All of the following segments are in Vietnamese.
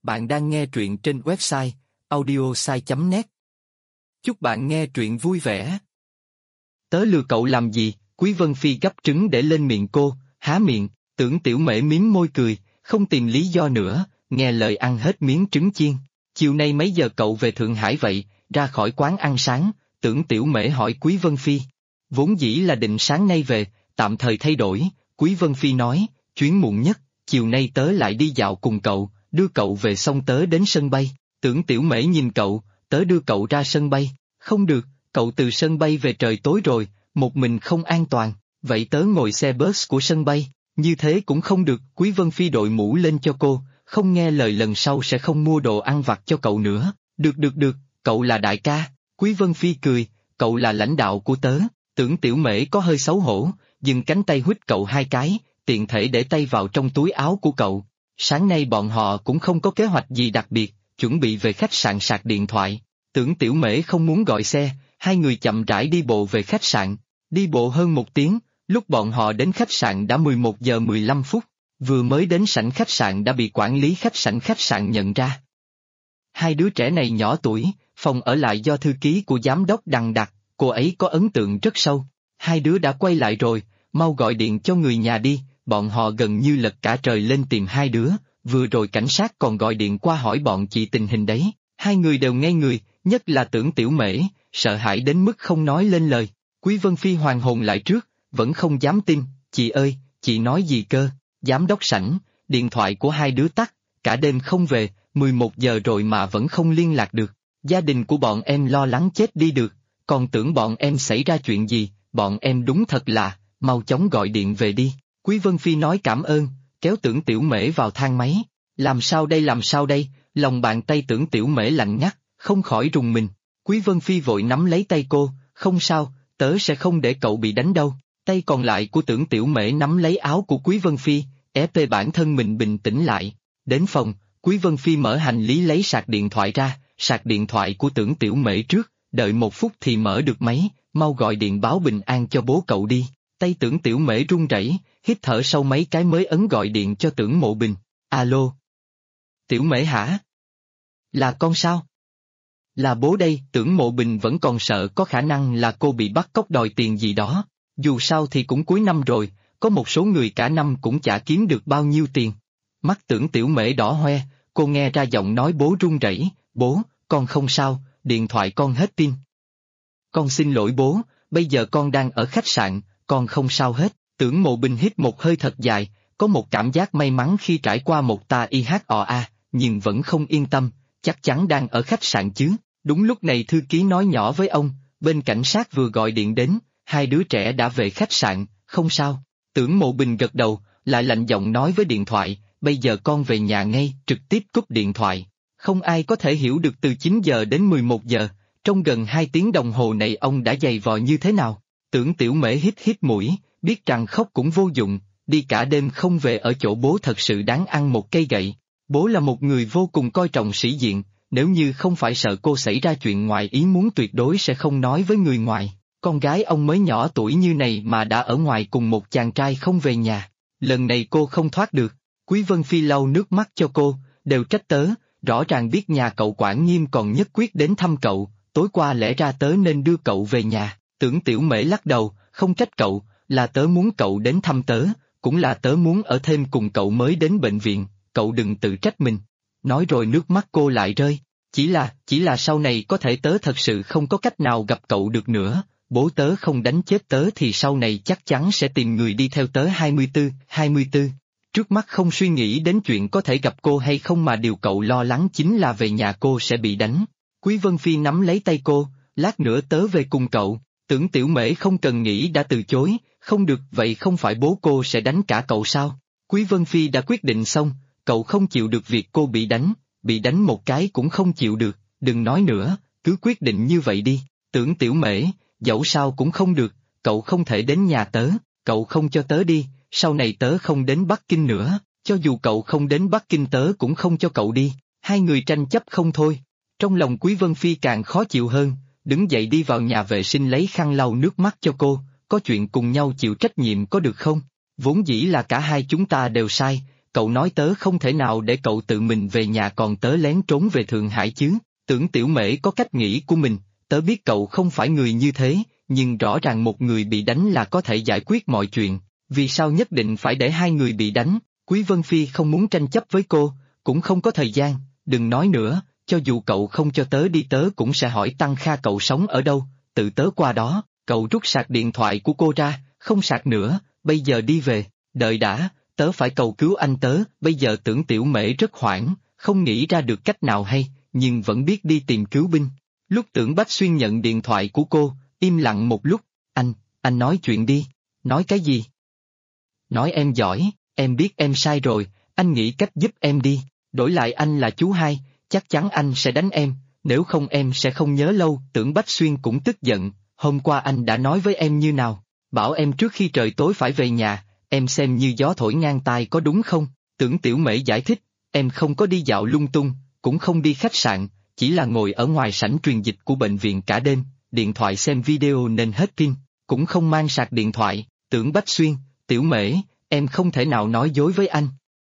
Bạn đang nghe truyện trên website audiosai.net. Chúc bạn nghe truyện vui vẻ. Tớ lừa cậu làm gì? Quý Vân Phi gắp trứng để lên miệng cô, há miệng, Tưởng Tiểu Mễ mím môi cười, không tìm lý do nữa, nghe lời ăn hết miếng trứng chiên. Chiều nay mấy giờ cậu về Thượng Hải vậy? Ra khỏi quán ăn sáng, Tưởng Tiểu Mễ hỏi Quý Vân Phi. Vốn dĩ là định sáng nay về, tạm thời thay đổi, Quý Vân Phi nói, chuyến muộn nhất, chiều nay tớ lại đi dạo cùng cậu, đưa cậu về xong tớ đến sân bay. Tưởng Tiểu Mễ nhìn cậu, tớ đưa cậu ra sân bay, không được, cậu từ sân bay về trời tối rồi, một mình không an toàn, vậy tớ ngồi xe bus của sân bay, như thế cũng không được. Quý Vân Phi đội mũ lên cho cô, không nghe lời lần sau sẽ không mua đồ ăn vặt cho cậu nữa. Được, cậu là đại ca. Quý Vân Phi cười, cậu là lãnh đạo của tớ. Tưởng Tiểu Mễ có hơi xấu hổ, dừng cánh tay huýt cậu hai cái, tiện thể để tay vào trong túi áo của cậu. Sáng nay bọn họ cũng không có kế hoạch gì đặc biệt, chuẩn bị về khách sạn sạc điện thoại. Tưởng Tiểu Mễ không muốn gọi xe, hai người chậm rãi đi bộ về khách sạn. Đi bộ hơn 1 tiếng, lúc bọn họ đến khách sạn đã 11 giờ 15 phút, vừa mới đến sảnh khách sạn đã bị quản lý khách sạn nhận ra. Hai đứa trẻ này nhỏ tuổi, phòng ở lại do thư ký của giám đốc Đằng đặt, cô ấy có ấn tượng rất sâu. Hai đứa đã quay lại rồi, mau gọi điện cho người nhà đi, bọn họ gần như lật cả trời lên tìm hai đứa, vừa rồi cảnh sát còn gọi điện qua hỏi bọn chị tình hình đấy. Hai người đều ngây người, nhất là Tưởng Tiểu Mễ, sợ hãi đến mức không nói lên lời. Quý Vân Phi hoàn hồn lại trước, vẫn không dám tin, chị ơi, chị nói gì cơ? Giám đốc sảnh, điện thoại của hai đứa tắt, cả đêm không về, 11 giờ rồi mà vẫn không liên lạc được. Gia đình của bọn em lo lắng chết đi được, còn tưởng bọn em xảy ra chuyện gì, bọn em đúng thật là, mau chóng gọi điện về đi. Quý Vân Phi nói cảm ơn, kéo Tưởng Tiểu Mễ vào thang máy. Làm sao đây, lòng bàn tay Tưởng Tiểu Mễ lạnh ngắt, không khỏi rùng mình. Quý Vân Phi vội nắm lấy tay cô, không sao, tớ sẽ không để cậu bị đánh đâu. Tay còn lại của Tưởng Tiểu Mễ nắm lấy áo của Quý Vân Phi, ép bản thân mình bình tĩnh lại. Đến phòng, Quý Vân Phi mở hành lý lấy sạc điện thoại ra, sạc điện thoại của Tưởng Tiểu Mễ trước, đợi 1 phút thì mở được máy, mau gọi điện báo bình an cho bố cậu đi. Tay Tưởng Tiểu Mễ run rẩy, hít thở sâu mấy cái mới ấn gọi điện cho Tưởng Mộ Bình. Alo. Tiểu Mễ hả? Là con sao? Là bố đây. Tưởng Mộ Bình vẫn còn sợ có khả năng là cô bị bắt cóc đòi tiền gì đó. Dù sao thì cũng cuối năm rồi, có một số người cả năm cũng chả kiếm được bao nhiêu tiền. Mắt Tưởng Tiểu Mễ đỏ hoe, cô nghe ra giọng nói bố run rẩy, bố, con không sao, điện thoại con hết pin. Con xin lỗi bố, bây giờ con đang ở khách sạn, con không sao hết. Tưởng Mộ Bình hít một hơi thật dài, có một cảm giác may mắn khi trải qua một ta IHOA, nhưng vẫn không yên tâm, chắc chắn đang ở khách sạn chứ. Đúng lúc này thư ký nói nhỏ với ông, bên cảnh sát vừa gọi điện đến, hai đứa trẻ đã về khách sạn, không sao. Tưởng Mộ Bình gật đầu, lại lạnh giọng nói với điện thoại, bây giờ con về nhà ngay, trực tiếp cúp điện thoại. Không ai có thể hiểu được từ 9 giờ đến 11 giờ, trong gần 2 tiếng đồng hồ này ông đã dày vò như thế nào. Tưởng Tiểu Mễ hít mũi, biết rằng khóc cũng vô dụng, đi cả đêm không về ở chỗ bố thật sự đáng ăn một cây gậy. Bố là một người vô cùng coi trọng sĩ diện, nếu như không phải sợ cô xảy ra chuyện ngoài ý muốn tuyệt đối sẽ không nói với người ngoài. Con gái ông mới nhỏ tuổi như này mà đã ở ngoài cùng một chàng trai không về nhà. Lần này cô không thoát được. Quý Vân Phi lau nước mắt cho cô, đều trách tớ, rõ ràng biết nhà cậu quản nghiêm còn nhất quyết đến thăm cậu, tối qua lẽ ra tớ nên đưa cậu về nhà. Tưởng Tiểu Mễ lắc đầu, không trách cậu, là tớ muốn cậu đến thăm tớ, cũng là tớ muốn ở thêm cùng cậu mới đến bệnh viện, cậu đừng tự trách mình. Nói rồi nước mắt cô lại rơi, chỉ là sau này có thể tớ thật sự không có cách nào gặp cậu được nữa, bố tớ không đánh chết tớ thì sau này chắc chắn sẽ tìm người đi theo tớ 24. Trước mắt không suy nghĩ đến chuyện có thể gặp cô hay không mà điều cậu lo lắng chính là về nhà cô sẽ bị đánh. Quý Vân Phi nắm lấy tay cô, lát nữa tớ về cùng cậu. Tưởng Tiểu Mễ không cần nghĩ đã từ chối, không được vậy không phải bố cô sẽ đánh cả cậu sao? Quý Vân Phi đã quyết định xong, cậu không chịu được việc cô bị đánh một cái cũng không chịu được, đừng nói nữa, cứ quyết định như vậy đi. Tưởng Tiểu Mễ, dẫu sao cũng không được, cậu không thể đến nhà tớ, cậu không cho tớ đi, sau này tớ không đến Bắc Kinh nữa, cho dù cậu không đến Bắc Kinh tớ cũng không cho cậu đi. Hai người tranh chấp không thôi. Trong lòng Quý Vân Phi càng khó chịu hơn, đứng dậy đi vào nhà vệ sinh lấy khăn lau nước mắt cho cô, có chuyện cùng nhau chịu trách nhiệm có được không? Vốn dĩ là cả hai chúng ta đều sai, cậu nói tớ không thể nào để cậu tự mình về nhà còn tớ lén trốn về Thượng Hải chứ, Tưởng Tiểu Mễ có cách nghĩ của mình, tớ biết cậu không phải người như thế, nhưng rõ ràng một người bị đánh là có thể giải quyết mọi chuyện, vì sao nhất định phải để hai người bị đánh, Quý Vân Phi không muốn tranh chấp với cô, cũng không có thời gian, đừng nói nữa, cho dù cậu không cho tớ đi tớ cũng sẽ hỏi Tăng Kha cậu sống ở đâu, tự tớ qua đó, cậu rút sạc điện thoại của cô ra, không sạc nữa, bây giờ đi về, đợi đã, tớ phải cầu cứu anh tớ, bây giờ Tưởng Tiểu Mễ rất hoảng, không nghĩ ra được cách nào hay, nhưng vẫn biết đi tìm cứu binh. Lúc Tưởng Bách Xuyên nhận điện thoại của cô, im lặng một lúc, anh nói chuyện đi, nói cái gì? Nói em giỏi, em biết em sai rồi, anh nghĩ cách giúp em đi, đổi lại anh là chú hai, chắc chắn anh sẽ đánh em, nếu không em sẽ không nhớ lâu. Tưởng Bách Xuyên cũng tức giận, hôm qua anh đã nói với em như nào, bảo em trước khi trời tối phải về nhà, em xem như gió thổi ngang tai có đúng không? Tưởng Tiểu Mễ giải thích, em không có đi dạo lung tung, cũng không đi khách sạn, chỉ là ngồi ở ngoài sảnh truyền dịch của bệnh viện cả đêm, điện thoại xem video nên hết pin, cũng không mang sạc điện thoại. Tưởng Bách Xuyên, Tiểu Mễ, em không thể nào nói dối với anh.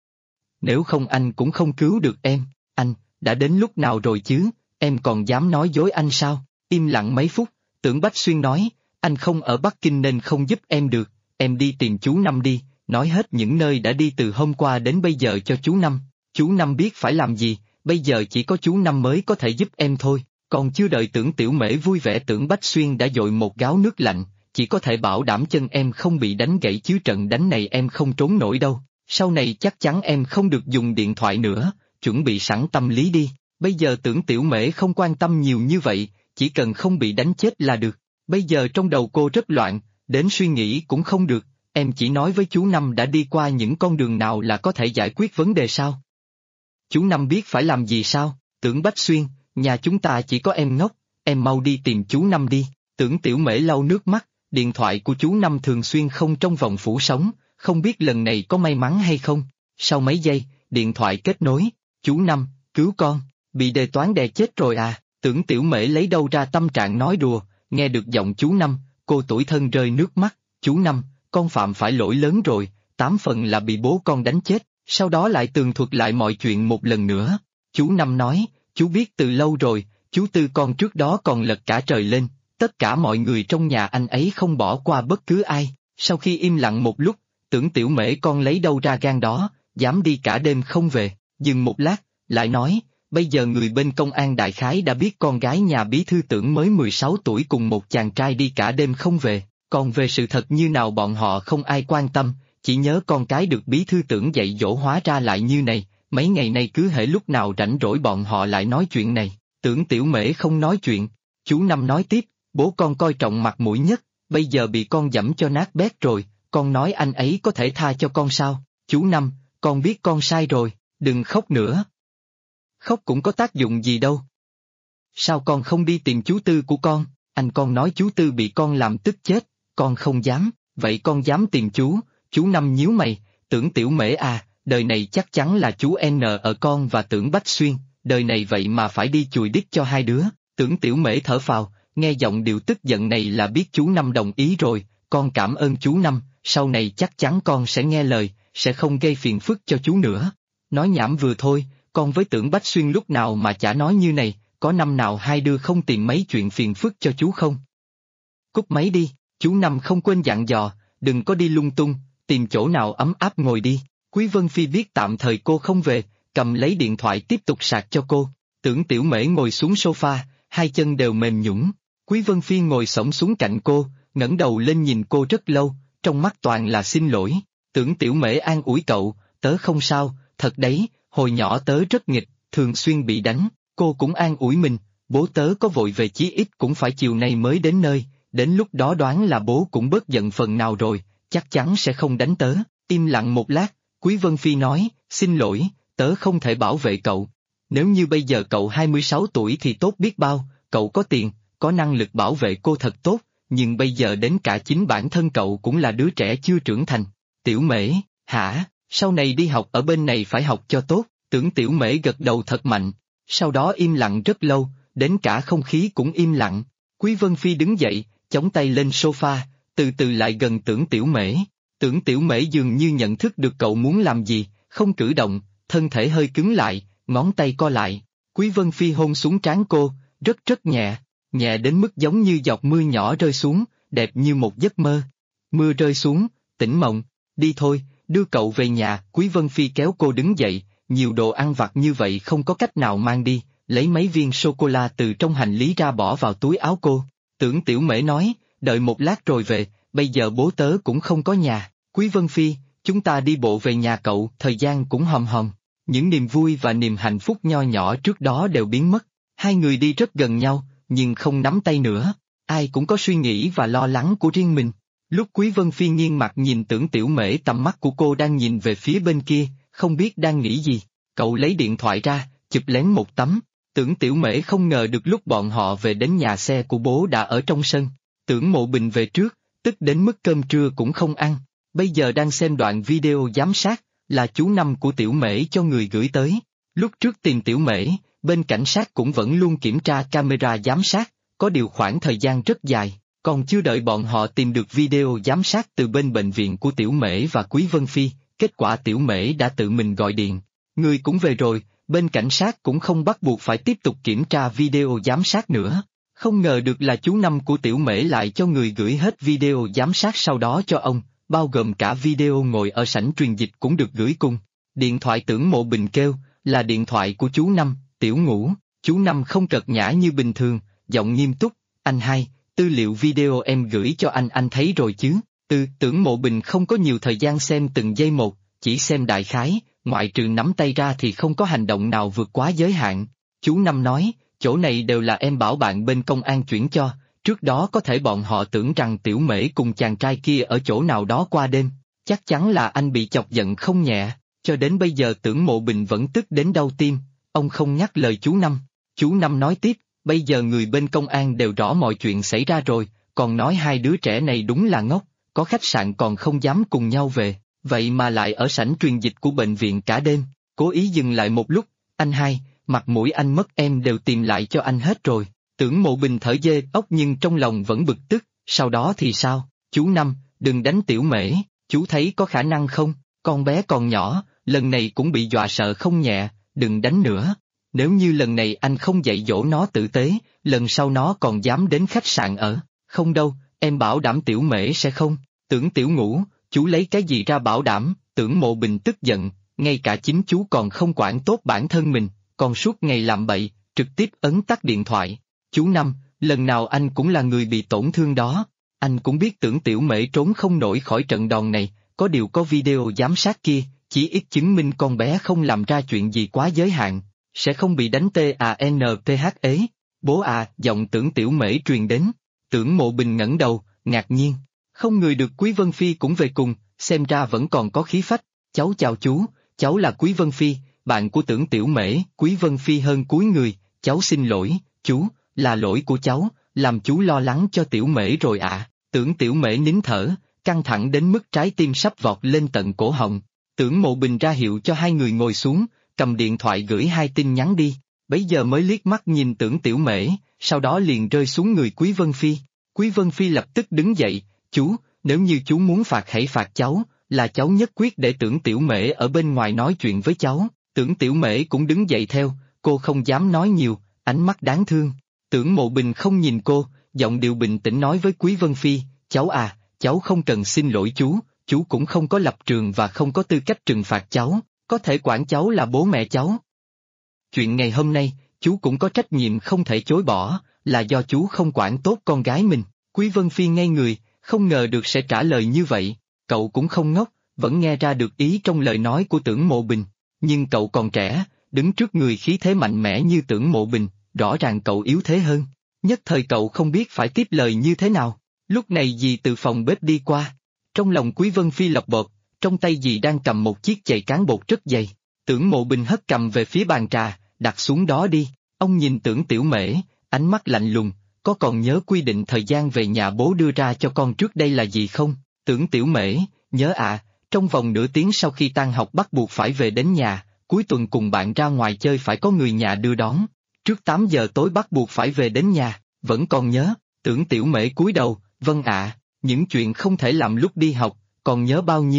Nếu không anh cũng không cứu được em, anh, đã đến lúc nào rồi chứ, em còn dám nói dối anh sao? Im lặng mấy phút, Tưởng Bách Xuyên nói, anh không ở Bắc Kinh nên không giúp em được, em đi tìm chú Năm đi, nói hết những nơi đã đi từ hôm qua đến bây giờ cho chú Năm, chú Năm biết phải làm gì, bây giờ chỉ có chú Năm mới có thể giúp em thôi. Còn chưa đợi Tưởng Tiểu Mễ vui vẻ Tưởng Bách Xuyên đã dội một gáo nước lạnh, chỉ có thể bảo đảm chân em không bị đánh gãy chứ trận đánh này em không trốn nổi đâu, sau này chắc chắn em không được dùng điện thoại nữa, chuẩn bị sẵn tâm lý đi, bây giờ Tưởng Tiểu Mễ không quan tâm nhiều như vậy, chỉ cần không bị đánh chết là được, bây giờ trong đầu cô rất loạn, đến suy nghĩ cũng không được, em chỉ nói với chú Năm đã đi qua những con đường nào là có thể giải quyết vấn đề sao? Chú Năm biết phải làm gì sao? Tưởng Bách Xuyên, nhà chúng ta chỉ có em ngốc, em mau đi tìm chú Năm đi. Tưởng Tiểu Mễ lau nước mắt, điện thoại của chú Năm thường xuyên không trong vòng phủ sóng, không biết lần này có may mắn hay không. Sau mấy giây, điện thoại kết nối, chú Năm, cứu con, bị đề toán đè chết rồi à. Tưởng Tiểu Mễ lấy đâu ra tâm trạng nói đùa, nghe được giọng chú Năm, cô tủi thân rơi nước mắt. Chú Năm, con phạm phải lỗi lớn rồi, 8 phần là bị bố con đánh chết, sau đó lại tường thuật lại mọi chuyện một lần nữa. Chú Năm nói, chú biết từ lâu rồi, chú Tư con trước đó còn lật cả trời lên, tất cả mọi người trong nhà anh ấy không bỏ qua bất cứ ai. Sau khi im lặng một lúc, Tưởng Tiểu Mễ con lấy đâu ra gan đó, dám đi cả đêm không về, dừng một lát, lại nói, bây giờ người bên công an đại khái đã biết con gái nhà bí thư Tưởng mới 16 tuổi cùng một chàng trai đi cả đêm không về, còn về sự thật như nào bọn họ không ai quan tâm, chỉ nhớ con cái được bí thư Tưởng dạy dỗ hóa ra lại như này, mấy ngày nay cứ hễ lúc nào rảnh rỗi bọn họ lại nói chuyện này. Tưởng Tiểu Mễ không nói chuyện, chú Năm nói tiếp, bố con coi trọng mặt mũi nhất, bây giờ bị con giẫm cho nát bét rồi, con nói anh ấy có thể tha cho con sao? Chú Năm, con biết con sai rồi, đừng khóc nữa. Khóc cũng có tác dụng gì đâu. Sao con không đi tìm chú Tư của con? Anh con nói chú Tư bị con làm tức chết, con không dám, vậy con dám tìm chú Năm nhíu mày, Tưởng Tiểu Mễ à, đời này chắc chắn là chú N ở con và Tưởng Bách Xuyên, đời này vậy mà phải đi chùi đít cho hai đứa. Tưởng Tiểu Mễ thở phào, nghe giọng điệu tức giận này là biết chú Năm đồng ý rồi, con cảm ơn chú Năm, sau này chắc chắn con sẽ nghe lời, sẽ không gây phiền phức cho chú nữa. Nói nhảm vừa thôi, con với Tưởng Bách Xuyên lúc nào mà chả nói như này, có năm nào hai đứa không tìm mấy chuyện phiền phức cho chú không? Cúp máy đi, chú Năm không quên dặn dò, đừng có đi lung tung, tìm chỗ nào ấm áp ngồi đi. Quý Vân Phi biết tạm thời cô không về, cầm lấy điện thoại tiếp tục sạc cho cô. Tưởng Tiểu Mễ ngồi xuống sofa, hai chân đều mềm nhũn. Quý Vân Phi ngồi xổm xuống cạnh cô, ngẩng đầu lên nhìn cô rất lâu, trong mắt toàn là xin lỗi. Tưởng Tiểu Mễ an ủi cậu, tớ không sao, thật đấy, hồi nhỏ tớ rất nghịch, thường xuyên bị đánh. Cô cũng an ủi mình, bố tớ có vội về chí ít cũng phải chiều nay mới đến nơi, đến lúc đó đoán là bố cũng bớt giận phần nào rồi, chắc chắn sẽ không đánh tớ. Im lặng một lát, Quý Vân Phi nói, xin lỗi, tớ không thể bảo vệ cậu. Nếu như bây giờ cậu 26 tuổi thì tốt biết bao, cậu có tiền, có năng lực bảo vệ cô thật tốt, nhưng bây giờ đến cả chính bản thân cậu cũng là đứa trẻ chưa trưởng thành. Tiểu Mễ, hả, sau này đi học ở bên này phải học cho tốt. Tưởng Tiểu Mễ gật đầu thật mạnh, sau đó im lặng rất lâu, đến cả không khí cũng im lặng. Quý Vân Phi đứng dậy, chống tay lên sofa, từ từ lại gần Tưởng Tiểu Mễ. Tưởng Tiểu Mễ dường như nhận thức được cậu muốn làm gì, không cử động, thân thể hơi cứng lại, ngón tay co lại. Quý Vân Phi hôn xuống trán cô, rất nhẹ, nhẹ đến mức giống như giọt mưa nhỏ rơi xuống, đẹp như một giấc mơ. Mưa rơi xuống, tỉnh mộng, đi thôi, đưa cậu về nhà. Quý Vân Phi kéo cô đứng dậy, nhiều đồ ăn vặt như vậy không có cách nào mang đi, lấy mấy viên sô-cô-la từ trong hành lý ra bỏ vào túi áo cô. Tưởng Tiểu Mễ nói, đợi một lát rồi về, bây giờ bố tớ cũng không có nhà. Quý Vân Phi, chúng ta đi bộ về nhà cậu, thời gian cũng hòm hòm. Những niềm vui và niềm hạnh phúc nho nhỏ trước đó đều biến mất. Hai người đi rất gần nhau, nhưng không nắm tay nữa. Ai cũng có suy nghĩ và lo lắng của riêng mình. Lúc Quý Vân Phi nghiêng mặt nhìn Tưởng Tiểu Mễ, tầm mắt của cô đang nhìn về phía bên kia, không biết đang nghĩ gì. Cậu lấy điện thoại ra, chụp lén một tấm. Tưởng Tiểu Mễ không ngờ được lúc bọn họ về đến nhà xe của bố đã ở trong sân. Tưởng Mộ Bình về trước, tức đến mức cơm trưa cũng không ăn. Bây giờ đang xem đoạn video giám sát, là chú Năm của Tiểu Mễ cho người gửi tới. Lúc trước tìm Tiểu Mễ, bên cảnh sát cũng vẫn luôn kiểm tra camera giám sát, có điều khoảng thời gian rất dài, còn chưa đợi bọn họ tìm được video giám sát từ bên bệnh viện của Tiểu Mễ và Quý Vân Phi, kết quả Tiểu Mễ đã tự mình gọi điện. Người cũng về rồi, bên cảnh sát cũng không bắt buộc phải tiếp tục kiểm tra video giám sát nữa. Không ngờ được là chú Năm của Tiểu Mễ lại cho người gửi hết video giám sát sau đó cho ông, bao gồm cả video ngồi ở sảnh truyền dịch cũng được gửi cùng. Điện thoại Tưởng Mộ Bình kêu, là điện thoại của chú Năm, Tiểu Ngũ. Chú Năm không cợt nhã như bình thường, giọng nghiêm túc, anh hai, tư liệu video em gửi cho anh thấy rồi chứ? Tưởng Mộ Bình không có nhiều thời gian xem từng giây một, chỉ xem đại khái, ngoại trừ nắm tay ra thì không có hành động nào vượt quá giới hạn. Chú Năm nói, chỗ này đều là em bảo bạn bên công an chuyển cho, trước đó có thể bọn họ tưởng rằng Tiểu Mễ cùng chàng trai kia ở chỗ nào đó qua đêm, chắc chắn là anh bị chọc giận không nhẹ, cho đến bây giờ Tưởng Mộ Bình vẫn tức đến đau tim, ông không nhắc lời chú Năm. Chú Năm nói tiếp, bây giờ người bên công an đều rõ mọi chuyện xảy ra rồi, còn nói hai đứa trẻ này đúng là ngốc, có khách sạn còn không dám cùng nhau về, vậy mà lại ở sảnh truyền dịch của bệnh viện cả đêm, cố ý dừng lại một lúc, anh hai, mặt mũi anh mất em đều tìm lại cho anh hết rồi. Tưởng Mộ Bình thở dê ốc nhưng trong lòng vẫn bực tức, sau đó thì sao? Chú Năm, đừng đánh Tiểu Mễ, chú thấy có khả năng không? Con bé còn nhỏ, lần này cũng bị dọa sợ không nhẹ, đừng đánh nữa. Nếu như lần này anh không dạy dỗ nó tử tế, lần sau nó còn dám đến khách sạn ở. Không đâu, em bảo đảm Tiểu Mễ sẽ không. Tưởng Tiểu Ngũ, chú lấy cái gì ra bảo đảm? Tưởng Mộ Bình tức giận, ngay cả chính chú còn không quản tốt bản thân mình, còn suốt ngày làm bậy, trực tiếp ấn tắt điện thoại. Chú Năm, lần nào anh cũng là người bị tổn thương đó, anh cũng biết Tưởng Tiểu Mễ trốn không nổi khỏi trận đòn này, có điều có video giám sát kia, chỉ ít chứng minh con bé không làm ra chuyện gì quá giới hạn, sẽ không bị đánh TANPH ế. Bố à, giọng Tưởng Tiểu Mễ truyền đến. Tưởng Mộ Bình ngẩng đầu, ngạc nhiên, không ngờ được Quý Vân Phi cũng về cùng, xem ra vẫn còn có khí phách. Cháu chào chú, cháu là Quý Vân Phi, bạn của Tưởng Tiểu Mễ. Quý Vân Phi hơn cúi người, cháu xin lỗi, chú, là lỗi của cháu, làm chú lo lắng cho Tiểu Mễ rồi ạ. Tưởng Tiểu Mễ nín thở, căng thẳng đến mức trái tim sắp vọt lên tận cổ họng. Tưởng Mộ Bình ra hiệu cho hai người ngồi xuống, cầm điện thoại gửi hai tin nhắn đi, bấy giờ mới liếc mắt nhìn Tưởng Tiểu Mễ, sau đó liền rơi xuống người Quý Vân Phi. Quý Vân Phi lập tức đứng dậy, chú, nếu như chú muốn phạt hãy phạt cháu, là cháu nhất quyết để Tưởng Tiểu Mễ ở bên ngoài nói chuyện với cháu. Tưởng Tiểu Mễ cũng đứng dậy theo, cô không dám nói nhiều, ánh mắt đáng thương. Tưởng Mộ Bình không nhìn cô, giọng điệu bình tĩnh nói với Quý Vân Phi, cháu à, cháu không cần xin lỗi chú cũng không có lập trường và không có tư cách trừng phạt cháu, có thể quản cháu là bố mẹ cháu. Chuyện ngày hôm nay, chú cũng có trách nhiệm không thể chối bỏ, là do chú không quản tốt con gái mình. Quý Vân Phi ngây người, không ngờ được sẽ trả lời như vậy, cậu cũng không ngốc, vẫn nghe ra được ý trong lời nói của Tưởng Mộ Bình, nhưng cậu còn trẻ, đứng trước người khí thế mạnh mẽ như Tưởng Mộ Bình, rõ ràng cậu yếu thế hơn, nhất thời cậu không biết phải tiếp lời như thế nào. Lúc này dì từ phòng bếp đi qua, trong lòng Quý Vân Phi lọc bột, trong tay dì đang cầm một chiếc chày cán bột rất dày. Tưởng Mộ Bình hất cầm về phía bàn trà, đặt xuống đó đi. Ông nhìn Tưởng Tiểu Mễ, ánh mắt lạnh lùng, có còn nhớ quy định thời gian về nhà bố đưa ra cho con trước đây là gì không? Tưởng Tiểu Mễ, nhớ ạ, trong vòng nửa tiếng sau khi tan học bắt buộc phải về đến nhà, cuối tuần cùng bạn ra ngoài chơi phải có người nhà đưa đón, trước 8 giờ tối bắt buộc phải về đến nhà, vẫn còn nhớ. Tưởng Tiểu Mễ cúi đầu, vâng ạ, những chuyện không thể làm lúc đi học, còn nhớ bao nhiêu,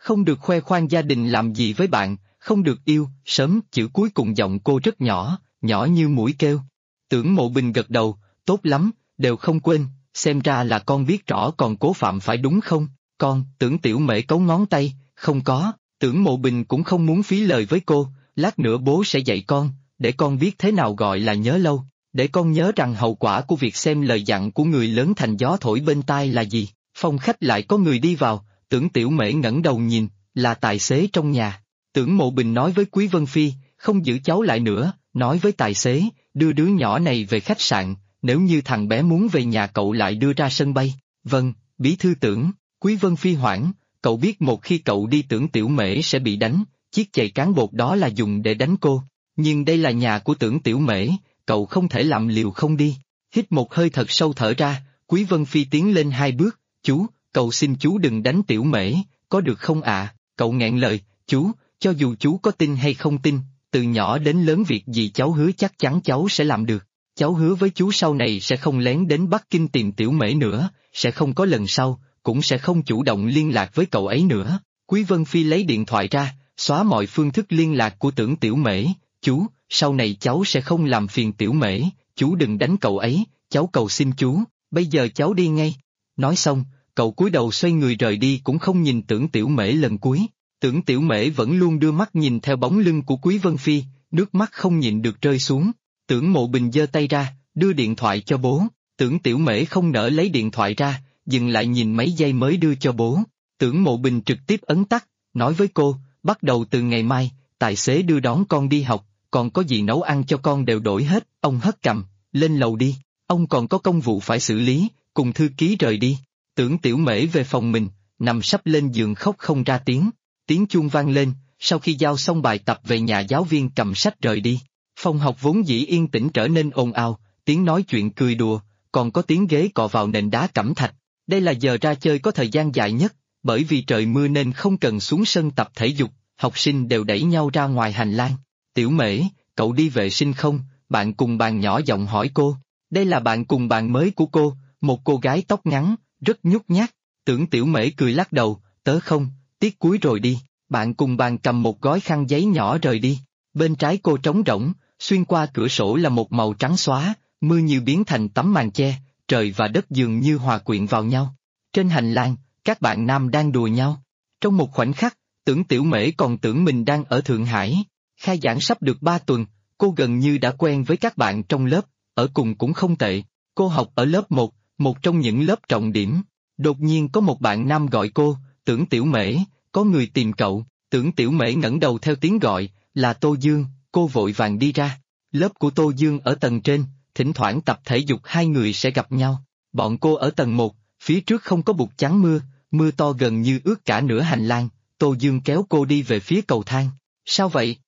Không được khoe khoang gia đình làm gì với bạn, không được yêu, sớm, chữ cuối cùng giọng cô rất nhỏ, nhỏ như mũi kêu. Tưởng Mộ Bình gật đầu, tốt lắm, đều không quên, xem ra là con biết rõ còn Cố Phạm phải đúng không? Con, Tưởng Tiểu Mễ cấu ngón tay, không có, Tưởng Mộ Bình cũng không muốn phí lời với cô, lát nữa bố sẽ dạy con, để con biết thế nào gọi là nhớ lâu, để con nhớ rằng hậu quả của việc xem lời dặn của người lớn thành gió thổi bên tai là gì. Phòng khách lại có người đi vào, Tưởng Tiểu Mễ ngẩng đầu nhìn, là tài xế trong nhà. Tưởng Mộ Bình nói với Quý Vân Phi, không giữ cháu lại nữa, nói với tài xế, đưa đứa nhỏ này về khách sạn, nếu như thằng bé muốn về nhà cậu lại đưa ra sân bay. Vâng, bí thư Tưởng. Quý Vân Phi hoảng, cậu biết một khi cậu đi Tưởng Tiểu Mễ sẽ bị đánh, chiếc chày cán bột đó là dùng để đánh cô, nhưng đây là nhà của Tưởng Tiểu Mễ, cậu không thể làm liều không đi. Hít một hơi thật sâu thở ra, Quý Vân Phi tiến lên 2 bước, chú, cậu xin chú đừng đánh Tiểu Mễ, có được không ạ? Cậu nghẹn lời, chú, cho dù chú có tin hay không tin, từ nhỏ đến lớn việc gì cháu hứa chắc chắn cháu sẽ làm được. Cháu hứa với chú sau này sẽ không lén đến Bắc Kinh tìm Tiểu Mễ nữa, sẽ không có lần sau, cũng sẽ không chủ động liên lạc với cậu ấy nữa. Quý Vân Phi lấy điện thoại ra, xóa mọi phương thức liên lạc của Tưởng Tiểu Mễ, chú, sau này cháu sẽ không làm phiền Tiểu Mễ, chú đừng đánh cậu ấy, cháu cầu xin chú, bây giờ cháu đi ngay. Nói xong, cậu cúi đầu xoay người rời đi cũng không nhìn Tưởng Tiểu Mễ lần cuối. Tưởng Tiểu Mễ vẫn luôn đưa mắt nhìn theo bóng lưng của Quý Vân Phi, nước mắt không nhịn được rơi xuống. Tưởng Mộ Bình giơ tay ra, đưa điện thoại cho bố, Tưởng Tiểu Mễ không nỡ lấy điện thoại ra, dừng lại nhìn mấy giây mới đưa cho bố. Tưởng Mộ Bình trực tiếp ấn tắt, nói với cô, bắt đầu từ ngày mai, tài xế đưa đón con đi học, còn có gì nấu ăn cho con đều đổi hết. Ông hất cằm, lên lầu đi, ông còn có công vụ phải xử lý, cùng thư ký rời đi. Tưởng Tiểu Mễ về phòng mình, nằm sắp lên giường khóc không ra tiếng. Tiếng chuông vang lên, sau khi giao xong bài tập về nhà giáo viên cầm sách rời đi. Phòng học vốn dĩ yên tĩnh trở nên ồn ào, tiếng nói chuyện cười đùa, còn có tiếng ghế cọ vào nền đá cẩm thạch. Đây là giờ ra chơi có thời gian dài nhất, bởi vì trời mưa nên không cần xuống sân tập thể dục, học sinh đều đẩy nhau ra ngoài hành lang. Tiểu Mễ, cậu đi vệ sinh không? Bạn cùng bàn nhỏ giọng hỏi cô. Đây là bạn cùng bàn mới của cô, một cô gái tóc ngắn, rất nhút nhát. Tưởng Tiểu Mễ cười lắc đầu, tớ không, tiết cuối rồi đi. Bạn cùng bàn cầm một gói khăn giấy nhỏ rời đi. Bên trái cô trống rỗng, xuyên qua cửa sổ là một màu trắng xóa, mưa như biến thành tấm màn che, trời và đất dường như hòa quyện vào nhau. Trên hành lang, các bạn nam đang đùa nhau. Trong một khoảnh khắc, Tưởng Tiểu Mễ còn tưởng mình đang ở Thượng Hải. Khai giảng sắp được 3 tuần, cô gần như đã quen với các bạn trong lớp, ở cùng cũng không tệ. Cô học ở lớp 1, một trong những lớp trọng điểm. Đột nhiên có một bạn nam gọi cô, Tưởng Tiểu Mễ, có người tìm cậu. Tưởng Tiểu Mễ ngẩng đầu theo tiếng gọi, là Tô Dương, cô vội vàng đi ra. Lớp của Tô Dương ở tầng trên, thỉnh thoảng tập thể dục hai người sẽ gặp nhau. Bọn cô ở tầng 1, phía trước không có bụt chắn mưa, mưa to gần như ướt cả nửa hành lang. Tô Dương kéo cô đi về phía cầu thang. Sao vậy?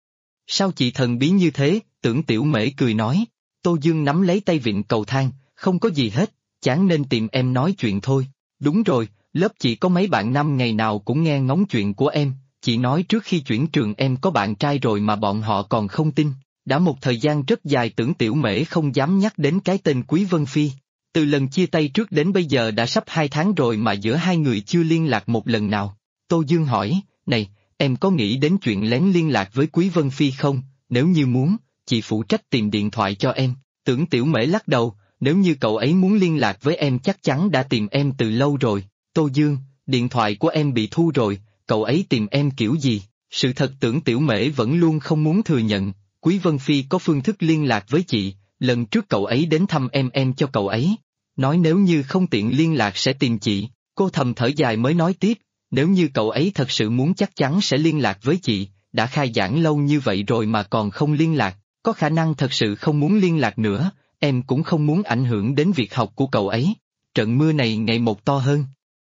Sao chị thần bí như thế? Tưởng Tiểu Mễ cười nói. Tô Dương nắm lấy tay vịn cầu thang, không có gì hết, chán nên tìm em nói chuyện thôi. Đúng rồi, lớp chị có mấy bạn nam ngày nào cũng nghe ngóng chuyện của em, chị nói trước khi chuyển trường em có bạn trai rồi mà bọn họ còn không tin. Đã một thời gian rất dài Tưởng Tiểu Mễ không dám nhắc đến cái tên Quý Vân Phi. Từ lần chia tay trước đến bây giờ đã sắp 2 tháng rồi mà giữa hai người chưa liên lạc một lần nào. Tô Dương hỏi, này, em có nghĩ đến chuyện lén liên lạc với Quý Vân Phi không? Nếu như muốn, chị phụ trách tìm điện thoại cho em. Tưởng Tiểu Mễ lắc đầu, nếu như cậu ấy muốn liên lạc với em chắc chắn đã tìm em từ lâu rồi. Tô Dương, điện thoại của em bị thu rồi, cậu ấy tìm em kiểu gì? Sự thật Tưởng Tiểu Mễ vẫn luôn không muốn thừa nhận, Quý Vân Phi có phương thức liên lạc với chị, lần trước cậu ấy đến thăm em cho cậu ấy. Nói nếu như không tiện liên lạc sẽ tìm chị, cô thầm thở dài mới nói tiếp, nếu như cậu ấy thật sự muốn chắc chắn sẽ liên lạc với chị, đã khai giảng lâu như vậy rồi mà còn không liên lạc, có khả năng thật sự không muốn liên lạc nữa, em cũng không muốn ảnh hưởng đến việc học của cậu ấy. Trận mưa này ngày một to hơn.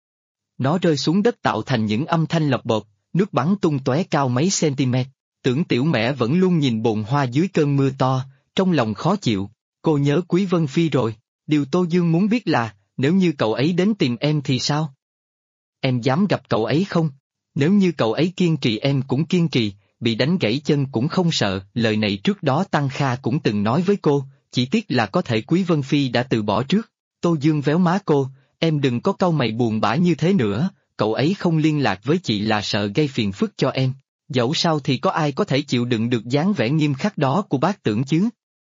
Nó rơi xuống đất tạo thành những âm thanh lọc bộp, nước bắn tung tóe cao mấy cm. Tưởng Tiểu Mễ vẫn luôn nhìn bồn hoa dưới cơn mưa to, trong lòng khó chịu, cô nhớ Quý Vân Phi rồi. Điều Tô Dương muốn biết là, nếu như cậu ấy đến tìm em thì sao? Em dám gặp cậu ấy không? Nếu như cậu ấy kiên trì em cũng kiên trì, bị đánh gãy chân cũng không sợ. Lời này trước đó Tăng Kha cũng từng nói với cô, chỉ tiếc là có thể Quý Vân Phi đã từ bỏ trước. Tô Dương véo má cô, em đừng có cau mày buồn bã như thế nữa, cậu ấy không liên lạc với chị là sợ gây phiền phức cho em. Dẫu sao thì có ai có thể chịu đựng được dáng vẻ nghiêm khắc đó của bác Tưởng chứ?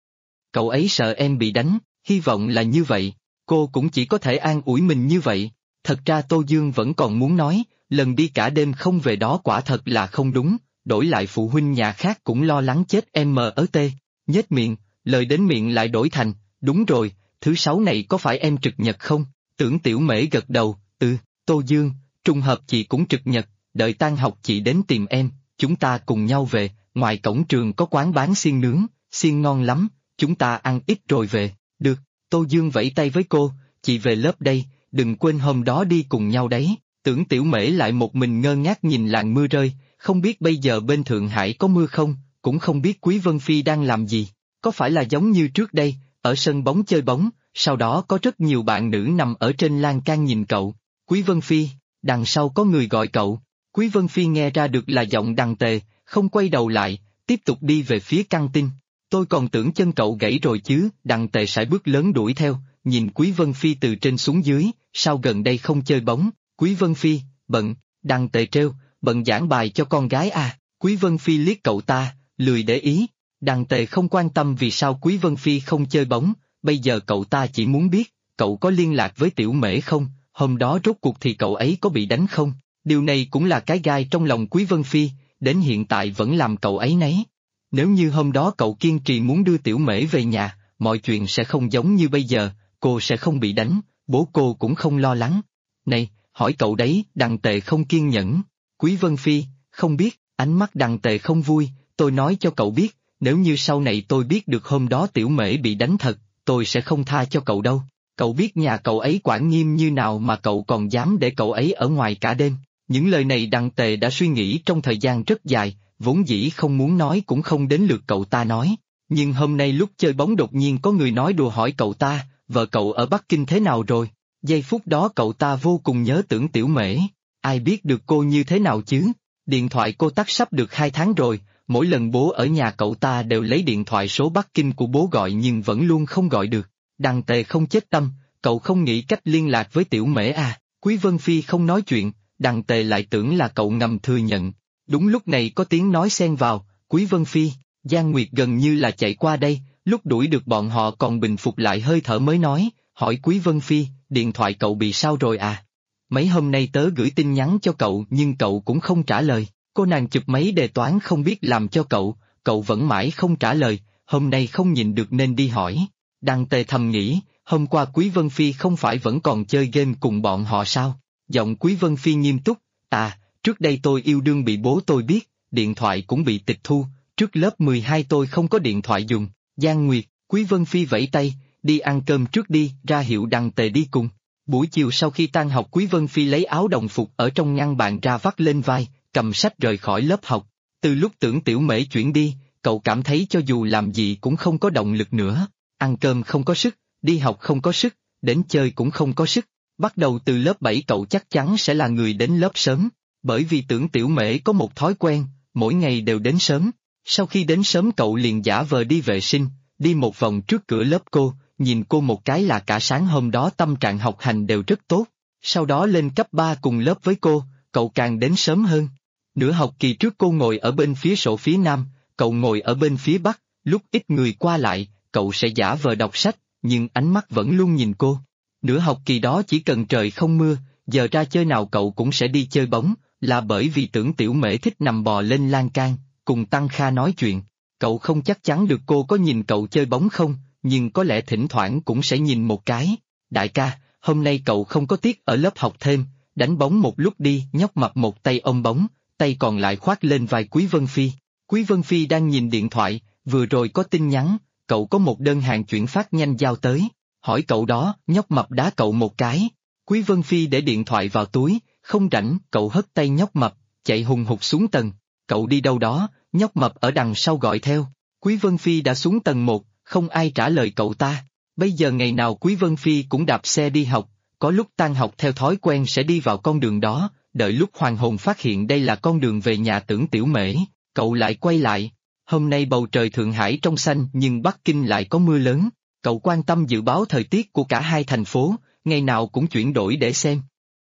Cậu ấy sợ em bị đánh, hy vọng là như vậy. Cô cũng chỉ có thể an ủi mình như vậy. Thật ra Tô Dương vẫn còn muốn nói, lần đi cả đêm không về đó quả thật là không đúng, đổi lại phụ huynh nhà khác cũng lo lắng chết em mờ ớ tê. Nhếch miệng, lời đến miệng lại đổi thành, đúng rồi, thứ sáu này có phải em trực nhật không? Tưởng Tiểu Mễ gật đầu, Tô Dương, trùng hợp chị cũng trực nhật, đợi tan học chị đến tìm em, chúng ta cùng nhau về, ngoài cổng trường có quán bán xiên nướng, xiên ngon lắm, chúng ta ăn ít rồi về, được, Tô Dương vẫy tay với cô, chị về lớp đây, đừng quên hôm đó đi cùng nhau đấy. Tưởng Tiểu Mễ lại một mình ngơ ngác nhìn làn mưa rơi, không biết bây giờ bên Thượng Hải có mưa không, cũng không biết Quý Vân Phi đang làm gì, có phải là giống như trước đây, ở sân bóng chơi bóng, sau đó có rất nhiều bạn nữ nằm ở trên lan can nhìn cậu. Quý Vân Phi, đằng sau có người gọi cậu. Quý Vân Phi nghe ra được là giọng Đằng Tề, không quay đầu lại, tiếp tục đi về phía căng tin. Tôi còn tưởng chân cậu gãy rồi chứ. Đằng Tề sải bước lớn đuổi theo, nhìn Quý Vân Phi từ trên xuống dưới, sao gần đây không chơi bóng? Quý Vân Phi, bận. Đằng Tề trêu, bận giảng bài cho con gái à? Quý Vân Phi liếc cậu ta, lười để ý. Đằng Tề không quan tâm vì sao Quý Vân Phi không chơi bóng, bây giờ cậu ta chỉ muốn biết, cậu có liên lạc với Tiểu Mễ không, hôm đó rốt cuộc thì cậu ấy có bị đánh không? Điều này cũng là cái gai trong lòng Quý Vân Phi, đến hiện tại vẫn làm cậu ấy nấy. Nếu như hôm đó cậu kiên trì muốn đưa Tiểu Mễ về nhà, mọi chuyện sẽ không giống như bây giờ, cô sẽ không bị đánh, bố cô cũng không lo lắng. Này, hỏi cậu đấy, Đằng Tề không kiên nhẫn. Quý Vân Phi, không biết, ánh mắt Đằng Tề không vui, tôi nói cho cậu biết, nếu như sau này tôi biết được hôm đó Tiểu Mễ bị đánh thật, tôi sẽ không tha cho cậu đâu. Cậu biết nhà cậu ấy quản nghiêm như nào mà cậu còn dám để cậu ấy ở ngoài cả đêm. Những lời này Đằng Tề đã suy nghĩ trong thời gian rất dài, vốn dĩ không muốn nói cũng không đến lượt cậu ta nói. Nhưng hôm nay lúc chơi bóng đột nhiên có người nói đùa hỏi cậu ta, vợ cậu ở Bắc Kinh thế nào rồi? Giây phút đó cậu ta vô cùng nhớ Tưởng Tiểu Mễ, ai biết được cô như thế nào chứ? Điện thoại cô tắt sắp được 2 tháng rồi, mỗi lần bố ở nhà cậu ta đều lấy điện thoại số Bắc Kinh của bố gọi nhưng vẫn luôn không gọi được. Đằng Tề không chết tâm, cậu không nghĩ cách liên lạc với Tiểu Mễ à? Quý Vân Phi không nói chuyện, Đằng Tề lại tưởng là cậu ngầm thừa nhận. Đúng lúc này có tiếng nói xen vào, Quý Vân Phi, Giang Nguyệt gần như là chạy qua đây, lúc đuổi được bọn họ còn bình phục lại hơi thở mới nói, hỏi Quý Vân Phi, điện thoại cậu bị sao rồi à? Mấy hôm nay tớ gửi tin nhắn cho cậu nhưng cậu cũng không trả lời, cô nàng chụp mấy đề toán không biết làm cho cậu vẫn mãi không trả lời, hôm nay không nhịn được nên đi hỏi. Đằng Tề thầm nghĩ, hôm qua Quý Vân Phi không phải vẫn còn chơi game cùng bọn họ sao? Giọng Quý Vân Phi nghiêm túc, trước đây tôi yêu đương bị bố tôi biết, điện thoại cũng bị tịch thu, trước lớp 12 tôi không có điện thoại dùng. Giang Nguyệt, Quý Vân Phi vẫy tay, đi ăn cơm trước đi, ra hiệu Đằng Tề đi cùng. Buổi chiều sau khi tan học Quý Vân Phi lấy áo đồng phục ở trong ngăn bàn ra vắt lên vai, cầm sách rời khỏi lớp học. Từ lúc Tưởng Tiểu Mễ chuyển đi, cậu cảm thấy cho dù làm gì cũng không có động lực nữa. Ăn cơm không có sức, đi học không có sức, đến chơi cũng không có sức. Bắt đầu từ lớp 7 cậu chắc chắn sẽ là người đến lớp sớm, bởi vì Tưởng Tiểu Mễ có một thói quen, mỗi ngày đều đến sớm. Sau khi đến sớm cậu liền giả vờ đi vệ sinh, đi một vòng trước cửa lớp cô, nhìn cô một cái là cả sáng hôm đó tâm trạng học hành đều rất tốt. Sau đó lên cấp 3 cùng lớp với cô, cậu càng đến sớm hơn. Nửa học kỳ trước cô ngồi ở bên phía sổ phía nam, cậu ngồi ở bên phía bắc, lúc ít người qua lại, cậu sẽ giả vờ đọc sách, nhưng ánh mắt vẫn luôn nhìn cô. Nửa học kỳ đó chỉ cần trời không mưa, giờ ra chơi nào cậu cũng sẽ đi chơi bóng, là bởi vì Tưởng Tiểu Mễ thích nằm bò lên lan can, cùng Tăng Kha nói chuyện. Cậu không chắc chắn được cô có nhìn cậu chơi bóng không, nhưng có lẽ thỉnh thoảng cũng sẽ nhìn một cái. Đại ca, hôm nay cậu không có tiết ở lớp học thêm, đánh bóng một lúc đi. Nhóc mập một tay ôm bóng, tay còn lại khoác lên vai Quý Vân Phi. Quý Vân Phi đang nhìn điện thoại, vừa rồi có tin nhắn, cậu có một đơn hàng chuyển phát nhanh giao tới. Hỏi cậu đó, nhóc mập đá cậu một cái. Quý Vân Phi để điện thoại vào túi, không rảnh, cậu hất tay nhóc mập, chạy hùng hục xuống tầng. Cậu đi đâu đó, nhóc mập ở đằng sau gọi theo. Quý Vân Phi đã xuống tầng 1, không ai trả lời cậu ta. Bây giờ ngày nào Quý Vân Phi cũng đạp xe đi học, có lúc tan học theo thói quen sẽ đi vào con đường đó, đợi lúc hoàng hồn phát hiện đây là con đường về nhà Tưởng Tiểu Mễ, cậu lại quay lại. Hôm nay bầu trời Thượng Hải trong xanh nhưng Bắc Kinh lại có mưa lớn. Cậu quan tâm dự báo thời tiết của cả hai thành phố, ngày nào cũng chuyển đổi để xem.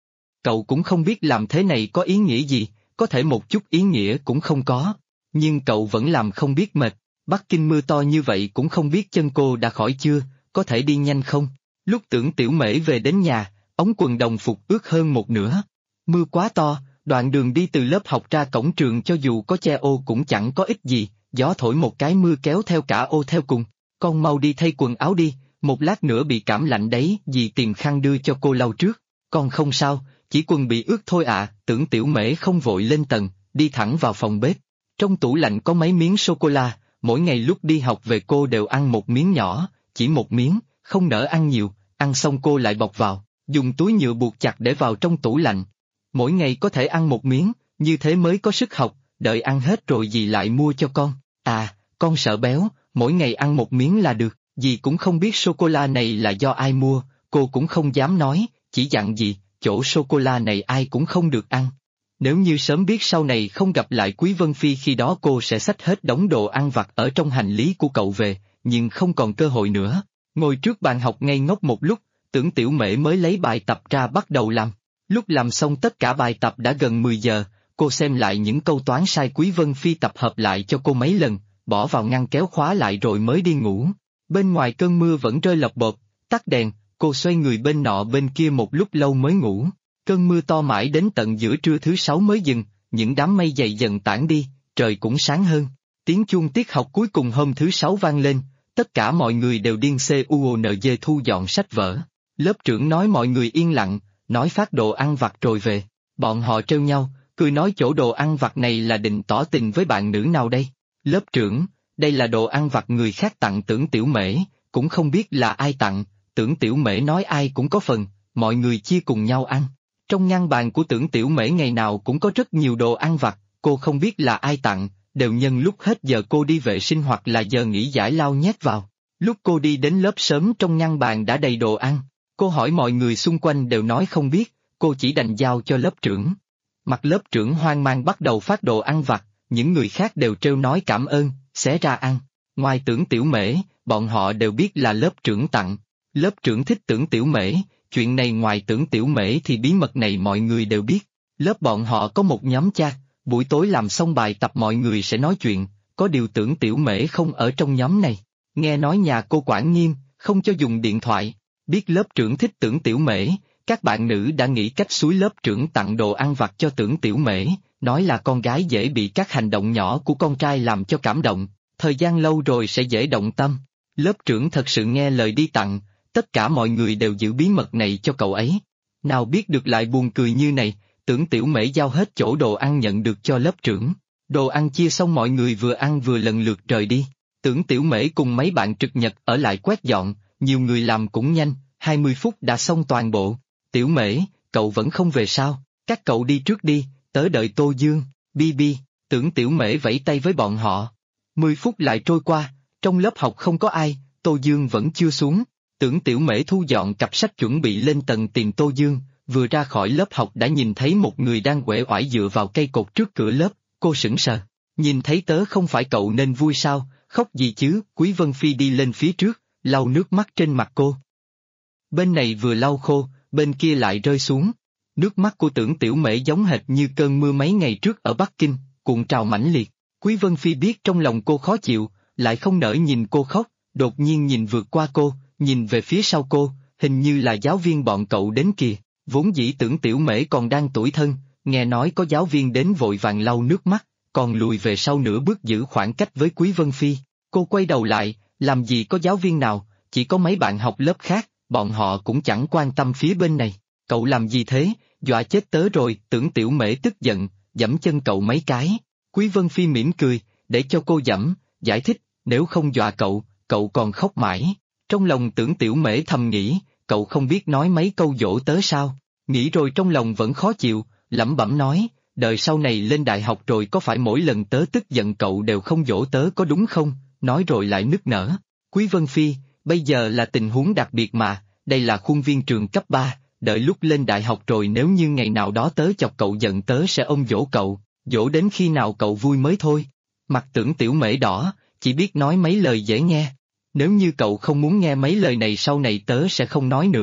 Cậu cũng không biết làm thế này có ý nghĩa gì, có thể một chút ý nghĩa cũng không có. Nhưng cậu vẫn làm không biết mệt. Bắc Kinh mưa to như vậy cũng không biết chân cô đã khỏi chưa, có thể đi nhanh không? Lúc Tưởng Tiểu Mễ về đến nhà, ống quần đồng phục ướt hơn một nửa. Mưa quá to, đoạn đường đi từ lớp học ra cổng trường cho dù có che ô cũng chẳng có ích gì, gió thổi một cái mưa kéo theo cả ô theo cùng. Con mau đi thay quần áo đi, một lát nữa bị cảm lạnh đấy, dì tìm khăn đưa cho cô lau trước. Con không sao, chỉ quần bị ướt thôi ạ. Tưởng Tiểu Mễ không vội lên tầng, đi thẳng vào phòng bếp. Trong tủ lạnh có mấy miếng sô-cô-la, mỗi ngày lúc đi học về cô đều ăn một miếng nhỏ, chỉ một miếng, không nỡ ăn nhiều, ăn xong cô lại bọc vào, dùng túi nhựa buộc chặt để vào trong tủ lạnh. Mỗi ngày có thể ăn một miếng, như thế mới có sức học, đợi ăn hết rồi dì lại mua cho con. À, con sợ béo, mỗi ngày ăn một miếng là được, dì cũng không biết sô-cô-la này là do ai mua, cô cũng không dám nói, chỉ dặn dì, chỗ sô-cô-la này ai cũng không được ăn. Nếu như sớm biết sau này không gặp lại Quý Vân Phi khi đó cô sẽ xách hết đống đồ ăn vặt ở trong hành lý của cậu về, nhưng không còn cơ hội nữa. Ngồi trước bàn học ngây ngốc một lúc, Tưởng Tiểu Mễ mới lấy bài tập ra bắt đầu làm. Lúc làm xong tất cả bài tập đã gần 10 giờ, cô xem lại những câu toán sai Quý Vân Phi tập hợp lại cho cô mấy lần, bỏ vào ngăn kéo khóa lại rồi mới đi ngủ. Bên ngoài cơn mưa vẫn rơi lộc bộp, tắt đèn, cô xoay người bên nọ bên kia một lúc lâu mới ngủ. Cơn mưa to mãi đến tận giữa trưa thứ sáu mới dừng, những đám mây dày dần tản đi, trời cũng sáng hơn. Tiếng chuông tiết học cuối cùng hôm thứ sáu vang lên, tất cả mọi người đều điên CUONG thu dọn sách vở. Lớp trưởng nói mọi người yên lặng, nói phát đồ ăn vặt rồi về. Bọn họ trêu nhau, cười nói chỗ đồ ăn vặt này là định tỏ tình với bạn nữ nào đây? Lớp trưởng, đây là đồ ăn vặt người khác tặng Tưởng Tiểu Mễ, cũng không biết là ai tặng, Tưởng Tiểu Mễ nói ai cũng có phần, mọi người chia cùng nhau ăn. Trong ngăn bàn của Tưởng Tiểu Mễ ngày nào cũng có rất nhiều đồ ăn vặt, cô không biết là ai tặng, đều nhân lúc hết giờ cô đi vệ sinh hoặc là giờ nghỉ giải lao nhét vào. Lúc cô đi đến lớp sớm trong ngăn bàn đã đầy đồ ăn, cô hỏi mọi người xung quanh đều nói không biết, cô chỉ đành giao cho lớp trưởng. Mặt lớp trưởng hoang mang bắt đầu phát đồ ăn vặt, những người khác đều trêu nói cảm ơn, xé ra ăn. Ngoài Tưởng Tiểu Mễ, bọn họ đều biết là lớp trưởng tặng. Lớp trưởng thích Tưởng Tiểu Mễ, chuyện này ngoài Tưởng Tiểu Mễ thì bí mật này mọi người đều biết. Lớp bọn họ có một nhóm chat, buổi tối làm xong bài tập mọi người sẽ nói chuyện, có điều Tưởng Tiểu Mễ không ở trong nhóm này. Nghe nói nhà cô quản nghiêm, không cho dùng điện thoại. Biết lớp trưởng thích Tưởng Tiểu Mễ, các bạn nữ đã nghĩ cách xúi lớp trưởng tặng đồ ăn vặt cho Tưởng Tiểu Mễ, nói là con gái dễ bị các hành động nhỏ của con trai làm cho cảm động, thời gian lâu rồi sẽ dễ động tâm. Lớp trưởng thật sự nghe lời đi tặng, tất cả mọi người đều giữ bí mật này cho cậu ấy. Nào biết được lại buồn cười như này, Tưởng Tiểu Mễ giao hết chỗ đồ ăn nhận được cho lớp trưởng. Đồ ăn chia xong mọi người vừa ăn vừa lần lượt rời đi. Tưởng Tiểu Mễ cùng mấy bạn trực nhật ở lại quét dọn, nhiều người làm cũng nhanh, 20 phút đã xong toàn bộ. Tiểu Mễ, cậu vẫn không về sao? Các cậu đi trước đi, tớ đợi Tô Dương, Bi. Tưởng Tiểu Mễ vẫy tay với bọn họ. 10 phút lại trôi qua, trong lớp học không có ai, Tô Dương vẫn chưa xuống. Tưởng Tiểu Mễ thu dọn cặp sách chuẩn bị lên tầng tìm Tô Dương, vừa ra khỏi lớp học đã nhìn thấy một người đang uể oải dựa vào cây cột trước cửa lớp, cô sững sờ. Nhìn thấy tớ không phải cậu nên vui sao, khóc gì chứ? Quý Vân Phi đi lên phía trước, lau nước mắt trên mặt cô. Bên này vừa lau khô, bên kia lại rơi xuống. Nước mắt của Tưởng Tiểu Mễ giống hệt như cơn mưa mấy ngày trước ở Bắc Kinh, cuộn trào mãnh liệt. Quý Vân Phi biết trong lòng cô khó chịu, lại không nỡ nhìn cô khóc, đột nhiên nhìn vượt qua cô, nhìn về phía sau cô, hình như là giáo viên bọn cậu đến kìa. Vốn dĩ Tưởng Tiểu Mễ còn đang tủi thân, nghe nói có giáo viên đến vội vàng lau nước mắt, còn lùi về sau nửa bước giữ khoảng cách với Quý Vân Phi. Cô quay đầu lại, làm gì có giáo viên nào, chỉ có mấy bạn học lớp khác, bọn họ cũng chẳng quan tâm phía bên này. Cậu làm gì thế, dọa chết tớ rồi. Tưởng Tiểu Mễ tức giận, giẫm chân cậu mấy cái. Quý Vân Phi mỉm cười, để cho cô giẫm, giải thích, nếu không dọa cậu, cậu còn khóc mãi. Trong lòng Tưởng Tiểu Mễ thầm nghĩ, cậu không biết nói mấy câu dỗ tớ sao? Nghĩ rồi trong lòng vẫn khó chịu, lẩm bẩm nói, đời sau này lên đại học rồi có phải mỗi lần tớ tức giận cậu đều không dỗ tớ có đúng không? Nói rồi lại nức nở. Quý Vân Phi, bây giờ là tình huống đặc biệt mà, đây là khuôn viên trường cấp 3, đợi lúc lên đại học rồi nếu như ngày nào đó tớ chọc cậu giận tớ sẽ ôm dỗ cậu, dỗ đến khi nào cậu vui mới thôi. Mặt Tưởng Tiểu Mễ đỏ, chỉ biết nói mấy lời dễ nghe. Nếu như cậu không muốn nghe mấy lời này sau này tớ sẽ không nói nữa,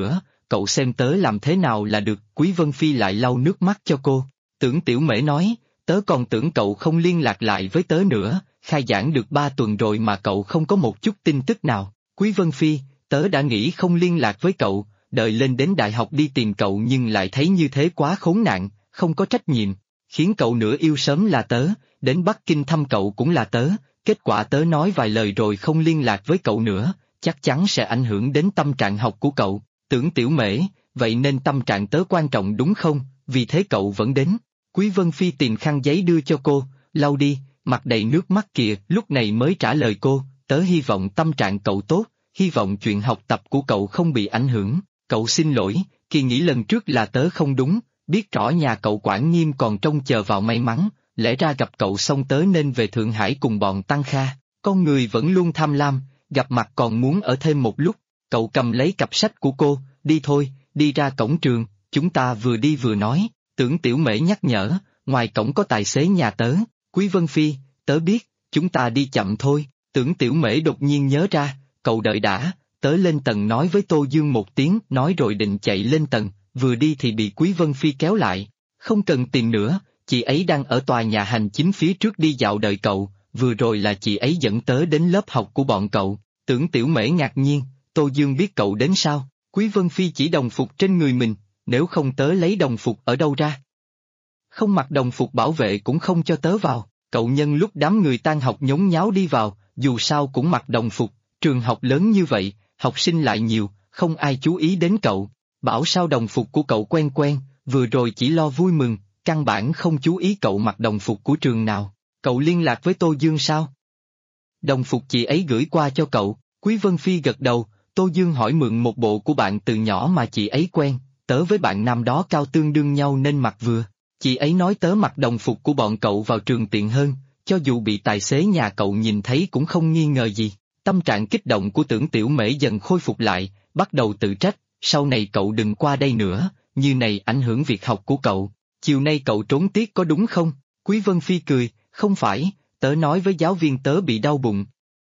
cậu xem tớ làm thế nào là được. Quý Vân Phi lại lau nước mắt cho cô. Tưởng Tiểu Mễ nói, tớ còn tưởng cậu không liên lạc lại với tớ nữa, khai giảng được 3 tuần rồi mà cậu không có một chút tin tức nào. Quý Vân Phi, tớ đã nghĩ không liên lạc với cậu, đợi lên đến đại học đi tìm cậu nhưng lại thấy như thế quá khốn nạn, không có trách nhiệm, khiến cậu nửa yêu sớm là tớ, đến Bắc Kinh thăm cậu cũng là tớ, kết quả tớ nói vài lời rồi không liên lạc với cậu nữa, chắc chắn sẽ ảnh hưởng đến tâm trạng học của cậu. Tưởng Tiểu Mễ, vậy nên tâm trạng tớ quan trọng đúng không, vì thế cậu vẫn đến. Quý Vân Phi tìm khăn giấy đưa cho cô, lau đi, mặt đầy nước mắt kìa, lúc này mới trả lời cô, tớ hy vọng tâm trạng cậu tốt, hy vọng chuyện học tập của cậu không bị ảnh hưởng, cậu xin lỗi, kỳ nghĩ lần trước là tớ không đúng, biết rõ nhà cậu quản nghiêm còn trông chờ vào may mắn, lẽ ra gặp cậu xong tớ nên về Thượng Hải cùng bọn Tăng Kha, con người vẫn luôn tham lam, gặp mặt còn muốn ở thêm một lúc, cậu cầm lấy cặp sách của cô, đi thôi, đi ra cổng trường, chúng ta vừa đi vừa nói, Tưởng Tiểu Mễ nhắc nhở, ngoài cổng có tài xế nhà tớ, Quý Vân Phi, tớ biết, chúng ta đi chậm thôi, Tưởng Tiểu Mễ đột nhiên nhớ ra, cậu đợi đã, tớ lên tầng nói với Tô Dương một tiếng, nói rồi định chạy lên tầng, vừa đi thì bị Quý Vân Phi kéo lại, không cần tìm nữa, chị ấy đang ở tòa nhà hành chính phía trước đi dạo đợi cậu, vừa rồi là chị ấy dẫn tớ đến lớp học của bọn cậu, Tưởng Tiểu Mễ ngạc nhiên, Tô Dương biết cậu đến sao, Quý Vân Phi chỉ đồng phục trên người mình, nếu không tớ lấy đồng phục ở đâu ra? Không mặc đồng phục bảo vệ cũng không cho tớ vào, cậu nhân lúc đám người tan học nhốn nháo đi vào, dù sao cũng mặc đồng phục, trường học lớn như vậy, học sinh lại nhiều, không ai chú ý đến cậu, bảo sao đồng phục của cậu quen quen, vừa rồi chỉ lo vui mừng, căn bản không chú ý cậu mặc đồng phục của trường nào, cậu liên lạc với Tô Dương sao? Đồng phục chị ấy gửi qua cho cậu, Quý Vân Phi gật đầu, Tô Dương hỏi mượn một bộ của bạn từ nhỏ mà chị ấy quen, tớ với bạn nam đó cao tương đương nhau nên mặc vừa. Chị ấy nói tớ mặc đồng phục của bọn cậu vào trường tiện hơn, cho dù bị tài xế nhà cậu nhìn thấy cũng không nghi ngờ gì. Tâm trạng kích động của Tưởng Tiểu Mễ dần khôi phục lại, bắt đầu tự trách, sau này cậu đừng qua đây nữa, như này ảnh hưởng việc học của cậu. Chiều nay cậu trốn tiết có đúng không? Quý Vân Phi cười, không phải, tớ nói với giáo viên tớ bị đau bụng.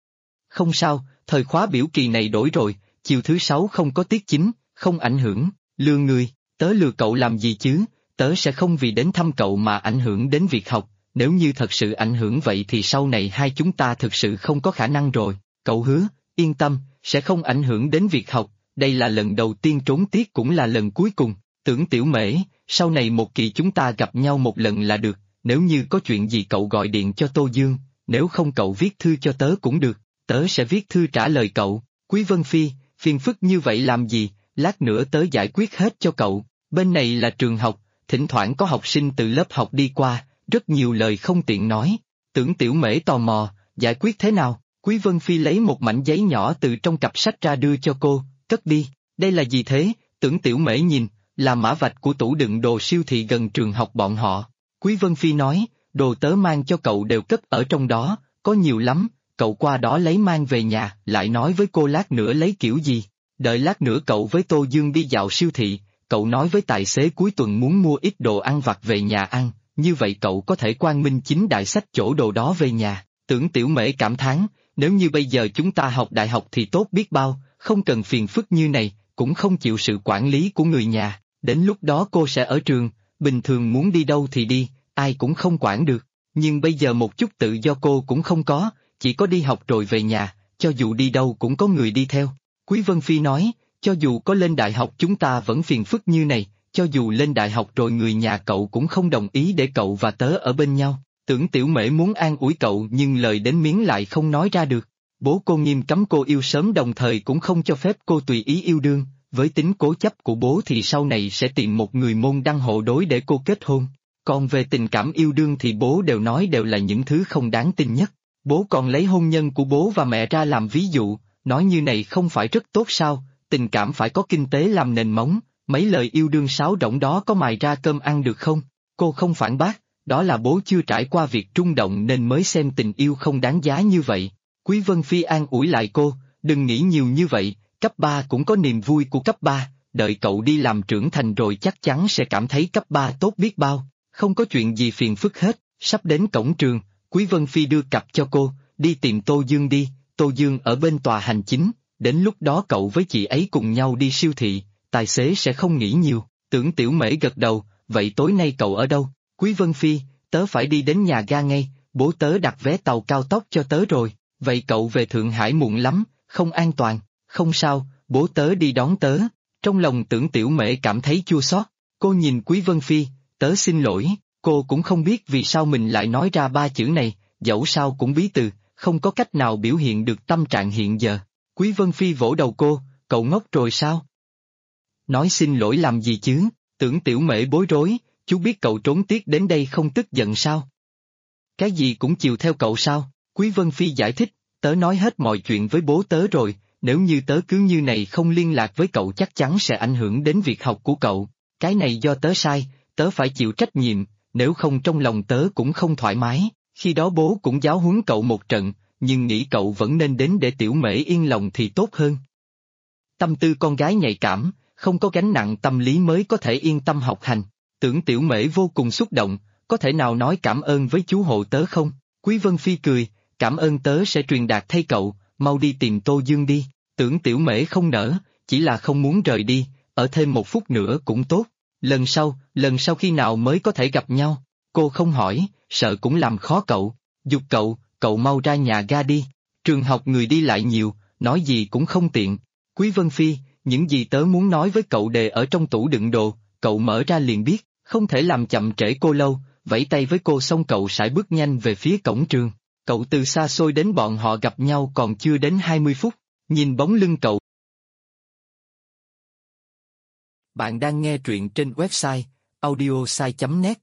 Không sao, thời khóa biểu kỳ này đổi rồi, chiều thứ 6 không có tiết chính, không ảnh hưởng, lừa người, tớ lừa cậu làm gì chứ? Tớ sẽ không vì đến thăm cậu mà ảnh hưởng đến việc học, nếu như thật sự ảnh hưởng vậy thì sau này hai chúng ta thực sự không có khả năng rồi, cậu hứa, yên tâm, sẽ không ảnh hưởng đến việc học, đây là lần đầu tiên trốn tiết cũng là lần cuối cùng, Tưởng Tiểu Mễ, sau này một kỳ chúng ta gặp nhau một lần là được, nếu như có chuyện gì cậu gọi điện cho Tô Dương, nếu không cậu viết thư cho tớ cũng được, tớ sẽ viết thư trả lời cậu, Quý Vân Phi, phiền phức như vậy làm gì, lát nữa tớ giải quyết hết cho cậu, bên này là trường học, thỉnh thoảng có học sinh từ lớp học đi qua, rất nhiều lời không tiện nói. Tưởng Tiểu Mễ tò mò, giải quyết thế nào? Quý Vân Phi lấy một mảnh giấy nhỏ từ trong cặp sách ra đưa cho cô, cất đi, đây là gì thế? Tưởng Tiểu Mễ nhìn, là mã vạch của tủ đựng đồ siêu thị gần trường học bọn họ. Quý Vân Phi nói, đồ tớ mang cho cậu đều cất ở trong đó, có nhiều lắm, cậu qua đó lấy mang về nhà, lại nói với cô lát nữa lấy kiểu gì. Đợi lát nữa cậu với Tô Dương đi dạo siêu thị, cậu nói với tài xế cuối tuần muốn mua ít đồ ăn vặt về nhà ăn, như vậy cậu có thể quang minh chính đại xách chỗ đồ đó về nhà. Tưởng Tiểu Mễ cảm thán, nếu như bây giờ chúng ta học đại học thì tốt biết bao, không cần phiền phức như này, cũng không chịu sự quản lý của người nhà, đến lúc đó cô sẽ ở trường, bình thường muốn đi đâu thì đi, ai cũng không quản được, nhưng bây giờ một chút tự do cô cũng không có, chỉ có đi học rồi về nhà, cho dù đi đâu cũng có người đi theo. Quý Vân Phi nói, cho dù có lên đại học chúng ta vẫn phiền phức như này, cho dù lên đại học rồi người nhà cậu cũng không đồng ý để cậu và tớ ở bên nhau. Tưởng Tiểu Mễ muốn an ủi cậu nhưng lời đến miếng lại không nói ra được. Bố cô nghiêm cấm cô yêu sớm đồng thời cũng không cho phép cô tùy ý yêu đương, với tính cố chấp của bố thì sau này sẽ tìm một người môn đăng hộ đối để cô kết hôn. Còn về tình cảm yêu đương thì bố đều nói đều là những thứ không đáng tin nhất. Bố còn lấy hôn nhân của bố và mẹ ra làm ví dụ, nói như này không phải rất tốt sao, tình cảm phải có kinh tế làm nền móng, mấy lời yêu đương sáo rỗng đó có mài ra cơm ăn được không? Cô không phản bác, đó là bố chưa trải qua việc trung động nên mới xem tình yêu không đáng giá như vậy. Quý Vân Phi an ủi lại cô, đừng nghĩ nhiều như vậy, cấp 3 cũng có niềm vui của cấp 3, đợi cậu đi làm trưởng thành rồi chắc chắn sẽ cảm thấy cấp 3 tốt biết bao, không có chuyện gì phiền phức hết. Sắp đến cổng trường, Quý Vân Phi đưa cặp cho cô, đi tìm Tô Dương đi, Tô Dương ở bên tòa hành chính, đến lúc đó cậu với chị ấy cùng nhau đi siêu thị, tài xế sẽ không nghĩ nhiều. Tưởng Tiểu Mễ gật đầu, vậy tối nay cậu ở đâu? Quý Vân Phi, tớ phải đi đến nhà ga ngay, bố tớ đặt vé tàu cao tốc cho tớ rồi. Vậy cậu về Thượng Hải muộn lắm, không an toàn. Không sao, bố tớ đi đón tớ. Trong lòng Tưởng Tiểu Mễ cảm thấy chua xót. Cô nhìn Quý Vân Phi, tớ xin lỗi. Cô cũng không biết vì sao mình lại nói ra ba chữ này, dẫu sao cũng bí từ, không có cách nào biểu hiện được tâm trạng hiện giờ. Quý Vân Phi vỗ đầu cô, cậu ngốc rồi sao? Nói xin lỗi làm gì chứ? Tưởng Tiểu Mễ bối rối, chú biết cậu trốn tiết đến đây không tức giận sao? Cái gì cũng chiều theo cậu sao? Quý Vân Phi giải thích, tớ nói hết mọi chuyện với bố tớ rồi, nếu như tớ cứ như này không liên lạc với cậu chắc chắn sẽ ảnh hưởng đến việc học của cậu. Cái này do tớ sai, tớ phải chịu trách nhiệm, nếu không trong lòng tớ cũng không thoải mái. Khi đó bố cũng giáo huấn cậu một trận, nhưng nghĩ cậu vẫn nên đến để Tiểu Mễ yên lòng thì tốt hơn. Tâm tư con gái nhạy cảm, không có gánh nặng tâm lý mới có thể yên tâm học hành. Tưởng Tiểu Mễ vô cùng xúc động, có thể nào nói cảm ơn với chú hộ tớ không? Quý Vân Phi cười, cảm ơn tớ sẽ truyền đạt thay cậu, mau đi tìm Tô Dương đi. Tưởng Tiểu Mễ không nỡ, chỉ là không muốn rời đi, ở thêm một phút nữa cũng tốt. Lần sau khi nào mới có thể gặp nhau? Cô không hỏi, sợ cũng làm khó cậu. Giục cậu mau ra nhà ga đi. Trường học người đi lại nhiều, nói gì cũng không tiện. Quý Vân Phi, những gì tớ muốn nói với cậu đều ở trong tủ đựng đồ, cậu mở ra liền biết, không thể làm chậm trễ cô lâu. Vẫy tay với cô xong cậu sải bước nhanh về phía cổng trường. Cậu từ xa xôi đến bọn họ gặp nhau còn chưa đến 20 phút, nhìn bóng lưng cậu. Bạn đang nghe truyện trên website audiosai.net.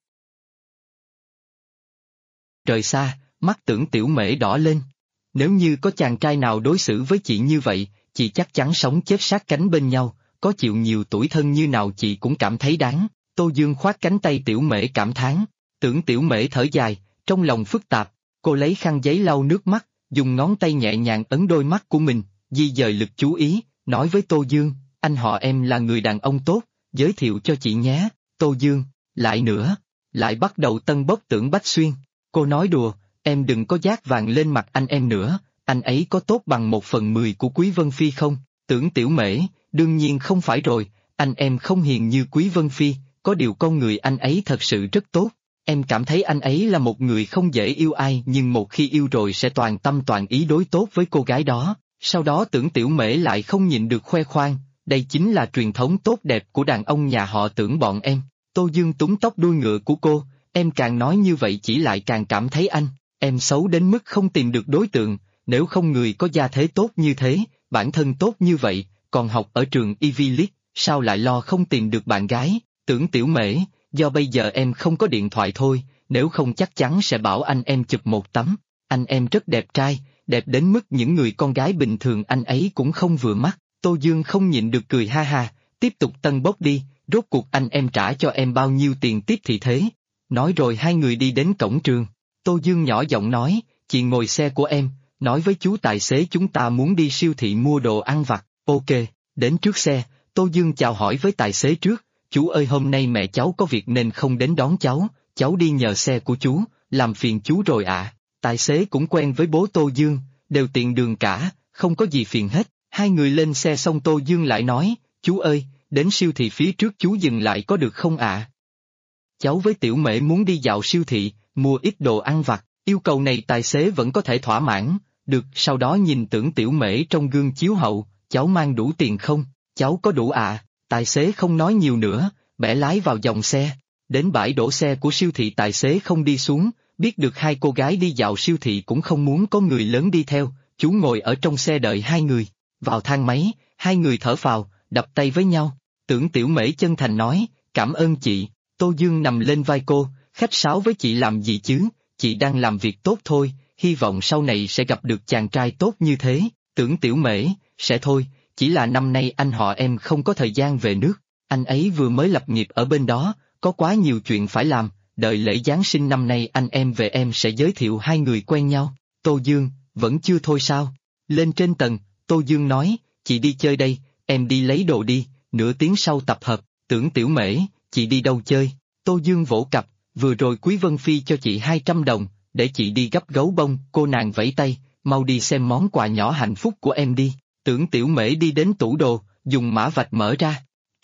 Rời xa, mắt Tưởng Tiểu Mễ đỏ lên. Nếu như có chàng trai nào đối xử với chị như vậy, chị chắc chắn sống chết sát cánh bên nhau, có chịu nhiều tủi thân như nào chị cũng cảm thấy đáng. Tô Dương khoát cánh tay Tiểu Mễ cảm thán. Tưởng Tiểu Mễ thở dài, trong lòng phức tạp, cô lấy khăn giấy lau nước mắt, dùng ngón tay nhẹ nhàng ấn đôi mắt của mình, di dời lực chú ý, nói với Tô Dương, anh họ em là người đàn ông tốt, giới thiệu cho chị nhé. Tô Dương, lại nữa, lại bắt đầu tân bốc Tưởng Bách Xuyên. Cô nói đùa, em đừng có dát vàng lên mặt anh em nữa, anh ấy có tốt bằng 1/10 của Quý Vân Phi không? Tưởng Tiểu Mễ, đương nhiên không phải rồi, anh em không hiền như Quý Vân Phi, có điều con người anh ấy thật sự rất tốt. Em cảm thấy anh ấy là một người không dễ yêu ai nhưng một khi yêu rồi sẽ toàn tâm toàn ý đối tốt với cô gái đó. Sau đó Tưởng Tiểu Mễ lại không nhịn được khoe khoang, đây chính là truyền thống tốt đẹp của đàn ông nhà họ Tưởng bọn em. Tô Dương túm tóc đuôi ngựa của cô, em càng nói như vậy chỉ lại càng cảm thấy em xấu đến mức không tìm được đối tượng, nếu không người có gia thế tốt như thế, bản thân tốt như vậy, còn học ở trường Ivy League, sao lại lo không tìm được bạn gái? Tưởng Tiểu Mễ, do bây giờ em không có điện thoại thôi, nếu không chắc chắn sẽ bảo anh em chụp một tấm. Anh em rất đẹp trai, đẹp đến mức những người con gái bình thường anh ấy cũng không vừa mắt. Tô Dương không nhịn được cười ha ha, tiếp tục tân bốc đi, rốt cuộc anh em trả cho em bao nhiêu tiền tiếp thị thế? Nói rồi hai người đi đến cổng trường. Tô Dương nhỏ giọng nói, chị ngồi xe của em, nói với chú tài xế chúng ta muốn đi siêu thị mua đồ ăn vặt. Ok, đến trước xe, Tô Dương chào hỏi với tài xế trước, chú ơi hôm nay mẹ cháu có việc nên không đến đón cháu đi nhờ xe của chú, làm phiền chú rồi ạ. Tài xế cũng quen với bố Tô Dương, đều tiện đường cả, không có gì phiền hết. Hai người lên xe xong Tô Dương lại nói, chú ơi, đến siêu thị phía trước chú dừng lại có được không ạ? Cháu với Tiểu Mễ muốn đi dạo siêu thị, mua ít đồ ăn vặt, yêu cầu này tài xế vẫn có thể thỏa mãn, được. Sau đó nhìn Tưởng Tiểu Mễ trong gương chiếu hậu, cháu mang đủ tiền không? Cháu có đủ ạ. Tài xế không nói nhiều nữa, bẻ lái vào dòng xe. Đến bãi đổ xe của siêu thị tài xế không đi xuống, biết được hai cô gái đi dạo siêu thị cũng không muốn có người lớn đi theo, chú ngồi ở trong xe đợi hai người. Vào thang máy, hai người thở phào, đập tay với nhau. Tưởng Tiểu Mễ chân thành nói, cảm ơn chị. Tô Dương nằm lên vai cô, khách sáo với chị làm gì chứ, chị đang làm việc tốt thôi, hy vọng sau này sẽ gặp được chàng trai tốt như thế. Tưởng Tiểu Mễ, sẽ thôi, chỉ là năm nay anh họ em không có thời gian về nước, anh ấy vừa mới lập nghiệp ở bên đó, có quá nhiều chuyện phải làm, đợi lễ Giáng sinh năm nay anh em về em sẽ giới thiệu hai người quen nhau. Tô Dương, vẫn chưa thôi sao? Lên trên tầng, Tô Dương nói, chị đi chơi đây, em đi lấy đồ đi, nửa tiếng sau tập hợp. Tưởng Tiểu Mễ, chị đi đâu chơi? Tô Dương vỗ cặp, vừa rồi Quý Vân Phi cho chị 200 đồng, để chị đi gấp gấu bông. Cô nàng vẫy tay, mau đi xem món quà nhỏ hạnh phúc của em đi. Tưởng Tiểu Mễ đi đến tủ đồ, dùng mã vạch mở ra.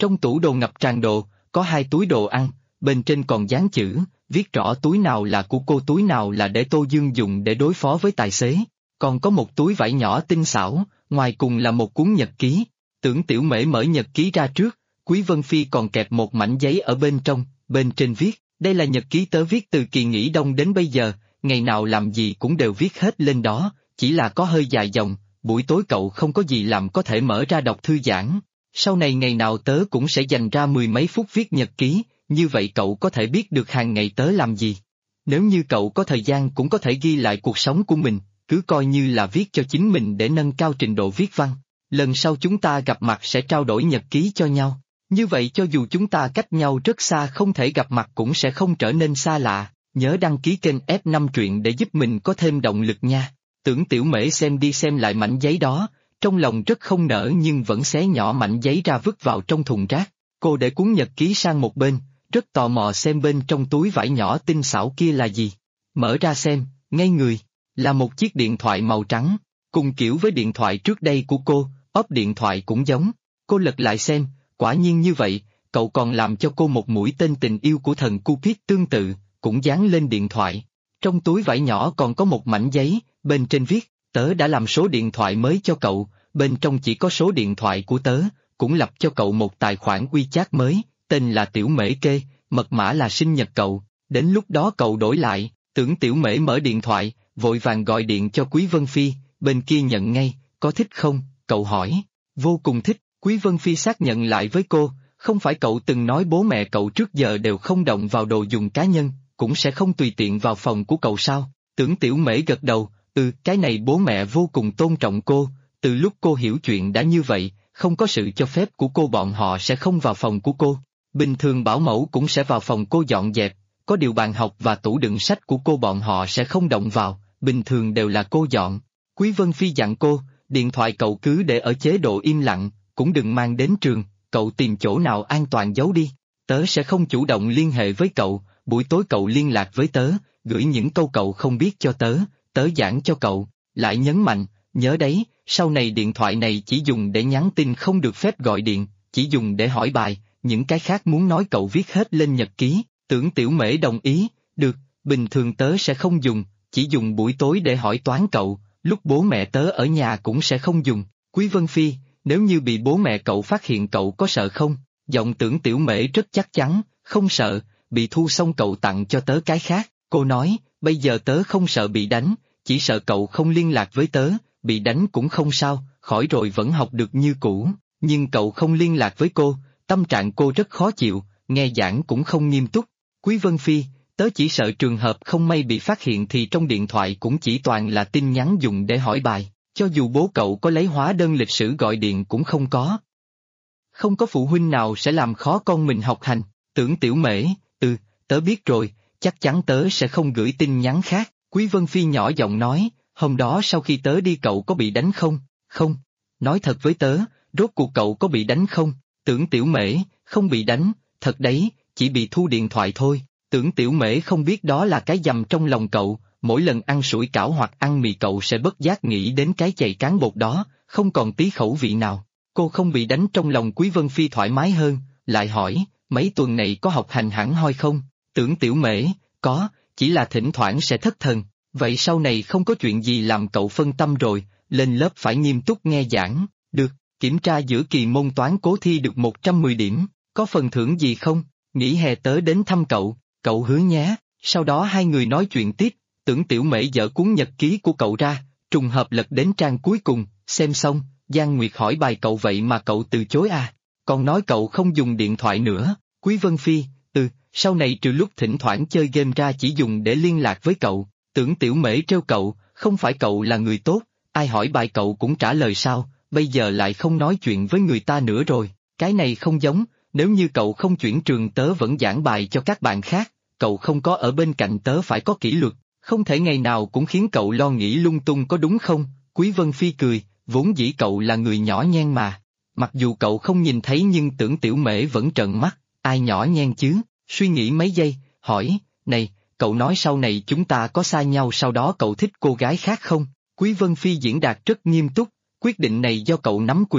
Trong tủ đồ ngập tràn đồ, có 2 túi đồ ăn, bên trên còn dán chữ, viết rõ túi nào là của cô, túi nào là để Tô Dương dùng để đối phó với tài xế. Còn có một túi vải nhỏ tinh xảo, ngoài cùng là một cuốn nhật ký. Tưởng Tiểu Mễ mở nhật ký ra trước, Quý Vân Phi còn kẹp một mảnh giấy ở bên trong, bên trên viết, đây là nhật ký tớ viết từ kỳ nghỉ đông đến bây giờ, ngày nào làm gì cũng đều viết hết lên đó, chỉ là có hơi dài dòng, buổi tối cậu không có gì làm có thể mở ra đọc thư giãn. Sau này ngày nào tớ cũng sẽ dành ra 10 mấy phút viết nhật ký, như vậy cậu có thể biết được hàng ngày tớ làm gì. Nếu như cậu có thời gian cũng có thể ghi lại cuộc sống của mình, cứ coi như là viết cho chính mình để nâng cao trình độ viết văn. Lần sau chúng ta gặp mặt sẽ trao đổi nhật ký cho nhau. Như vậy cho dù chúng ta cách nhau rất xa không thể gặp mặt cũng sẽ không trở nên xa lạ. Nhớ đăng ký kênh F5 truyện để giúp mình có thêm động lực nha. Tưởng Tiểu Mễ xem đi xem lại mảnh giấy đó, trong lòng rất không nỡ nhưng vẫn xé nhỏ mảnh giấy ra vứt vào trong thùng rác. Cô để cuốn nhật ký sang một bên, rất tò mò xem bên trong túi vải nhỏ tinh xảo kia là gì. Mở ra xem, ngây người, là một chiếc điện thoại màu trắng, cùng kiểu với điện thoại trước đây của cô, ốp điện thoại cũng giống. Cô lật lại xem, quả nhiên như vậy, cậu còn làm cho cô một mũi tên tình yêu của thần Cupid tương tự, cũng dán lên điện thoại. Trong túi vải nhỏ còn có một mảnh giấy, bên trên viết, tớ đã làm số điện thoại mới cho cậu, bên trong chỉ có số điện thoại của tớ, cũng lập cho cậu một tài khoản WeChat mới, tên là Tiểu Mễ Kê, mật mã là sinh nhật cậu, đến lúc đó cậu đổi lại. Tưởng Tiểu Mễ mở điện thoại, vội vàng gọi điện cho Quý Vân Phi, bên kia nhận ngay, có thích không, cậu hỏi, vô cùng thích. Quý Vân Phi xác nhận lại với cô, không phải cậu từng nói bố mẹ cậu trước giờ đều không động vào đồ dùng cá nhân, cũng sẽ không tùy tiện vào phòng của cậu sao? Tưởng Tiểu Mễ gật đầu, cái này bố mẹ vô cùng tôn trọng cô, từ lúc cô hiểu chuyện đã như vậy, không có sự cho phép của cô bọn họ sẽ không vào phòng của cô. Bình thường bảo mẫu cũng sẽ vào phòng cô dọn dẹp, có điều bàn học và tủ đựng sách của cô bọn họ sẽ không động vào, bình thường đều là cô dọn. Quý Vân Phi dặn cô, điện thoại cậu cứ để ở chế độ im lặng, cũng đừng mang đến trường, cậu tìm chỗ nào an toàn giấu đi. Tớ sẽ không chủ động liên hệ với cậu, buổi tối cậu liên lạc với tớ, gửi những câu cậu không biết cho tớ, tớ giảng cho cậu. Lại nhấn mạnh, nhớ đấy, sau này điện thoại này chỉ dùng để nhắn tin không được phép gọi điện, chỉ dùng để hỏi bài, những cái khác muốn nói cậu viết hết lên nhật ký. Tưởng Tiểu Mễ đồng ý, được, bình thường tớ sẽ không dùng, chỉ dùng buổi tối để hỏi toán cậu, lúc bố mẹ tớ ở nhà cũng sẽ không dùng. Quý Vân Phi, nếu như bị bố mẹ cậu phát hiện cậu có sợ không? Giọng Tưởng Tiểu Mễ rất chắc chắn, không sợ, bị thu xong cậu tặng cho tớ cái khác. Cô nói, bây giờ tớ không sợ bị đánh, chỉ sợ cậu không liên lạc với tớ, bị đánh cũng không sao, khỏi rồi vẫn học được như cũ, nhưng cậu không liên lạc với cô, tâm trạng cô rất khó chịu, nghe giảng cũng không nghiêm túc. Quý Vân Phi, tớ chỉ sợ trường hợp không may bị phát hiện thì trong điện thoại cũng chỉ toàn là tin nhắn dùng để hỏi bài, cho dù bố cậu có lấy hóa đơn lịch sử gọi điện cũng không có. Không có phụ huynh nào sẽ làm khó con mình học hành. Tưởng Tiểu Mễ, tớ biết rồi, chắc chắn tớ sẽ không gửi tin nhắn khác. Quý Vân Phi nhỏ giọng nói, hôm đó sau khi tớ đi cậu có bị đánh không? Không. Nói thật với tớ, rốt cuộc cậu có bị đánh không? Tưởng Tiểu Mễ, không bị đánh, thật đấy, chỉ bị thu điện thoại thôi. Tưởng Tiểu Mễ không biết đó là cái dầm trong lòng cậu, mỗi lần ăn sủi cảo hoặc ăn mì cậu sẽ bất giác nghĩ đến cái chày cán bột đó, không còn tí khẩu vị nào. Cô không bị đánh trong lòng Quý Vân Phi thoải mái hơn, lại hỏi, mấy tuần này có học hành hẳn hoi không? Tưởng Tiểu Mễ, có, chỉ là thỉnh thoảng sẽ thất thần. Vậy sau này không có chuyện gì làm cậu phân tâm rồi, lên lớp phải nghiêm túc nghe giảng, được, kiểm tra giữa kỳ môn toán cố thi được 110 điểm, có phần thưởng gì không? Nghỉ hè tớ đến thăm cậu, cậu hứa nhé. Sau đó hai người nói chuyện tiếp, Tưởng Tiểu Mễ dở cuốn nhật ký của cậu ra, trùng hợp lật đến trang cuối cùng, xem xong, Giang Nguyệt hỏi bài cậu vậy mà cậu từ chối à, còn nói cậu không dùng điện thoại nữa. Quý Vân Phi, sau này trừ lúc thỉnh thoảng chơi game ra chỉ dùng để liên lạc với cậu. Tưởng Tiểu Mễ trêu cậu, không phải cậu là người tốt, ai hỏi bài cậu cũng trả lời sao, bây giờ lại không nói chuyện với người ta nữa rồi, cái này không giống, nếu như cậu không chuyển trường tớ vẫn giảng bài cho các bạn khác, cậu không có ở bên cạnh tớ phải có kỷ luật, không thể ngày nào cũng khiến cậu lo nghĩ lung tung có đúng không? Quý Vân Phi cười, vốn dĩ cậu là người nhỏ nhen mà, mặc dù cậu không nhìn thấy nhưng Tưởng Tiểu Mễ vẫn trợn mắt, ai nhỏ nhen chứ, suy nghĩ mấy giây, hỏi, này, cậu nói sau này chúng ta có xa nhau sau đó cậu thích cô gái khác không? Quý Vân Phi diễn đạt rất nghiêm túc, quyết định này do cậu nắm quyền,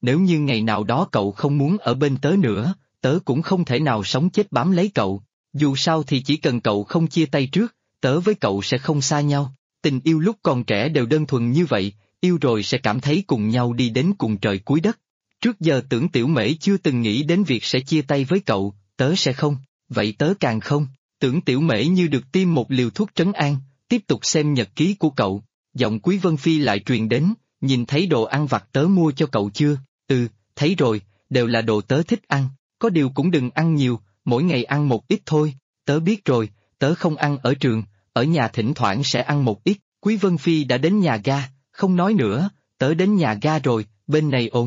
nếu như ngày nào đó cậu không muốn ở bên tớ nữa, tớ cũng không thể nào sống chết bám lấy cậu. Dù sao thì chỉ cần cậu không chia tay trước, tớ với cậu sẽ không xa nhau. Tình yêu lúc còn trẻ đều đơn thuần như vậy, yêu rồi sẽ cảm thấy cùng nhau đi đến cùng trời cuối đất. Trước giờ Tưởng Tiểu Mễ chưa từng nghĩ đến việc sẽ chia tay với cậu, tớ sẽ không, vậy tớ càng không. Tưởng Tiểu Mễ như được tiêm một liều thuốc trấn an, tiếp tục xem nhật ký của cậu. Giọng Quý Vân Phi lại truyền đến, nhìn thấy đồ ăn vặt tớ mua cho cậu chưa? Ừ, thấy rồi, đều là đồ tớ thích ăn, có điều cũng đừng ăn nhiều, mỗi ngày ăn một ít thôi. Tớ biết rồi, tớ không ăn ở trường, ở nhà thỉnh thoảng sẽ ăn một ít. Quý Vân Phi đã đến nhà ga, không nói nữa, tớ đến nhà ga rồi, bên này ồn.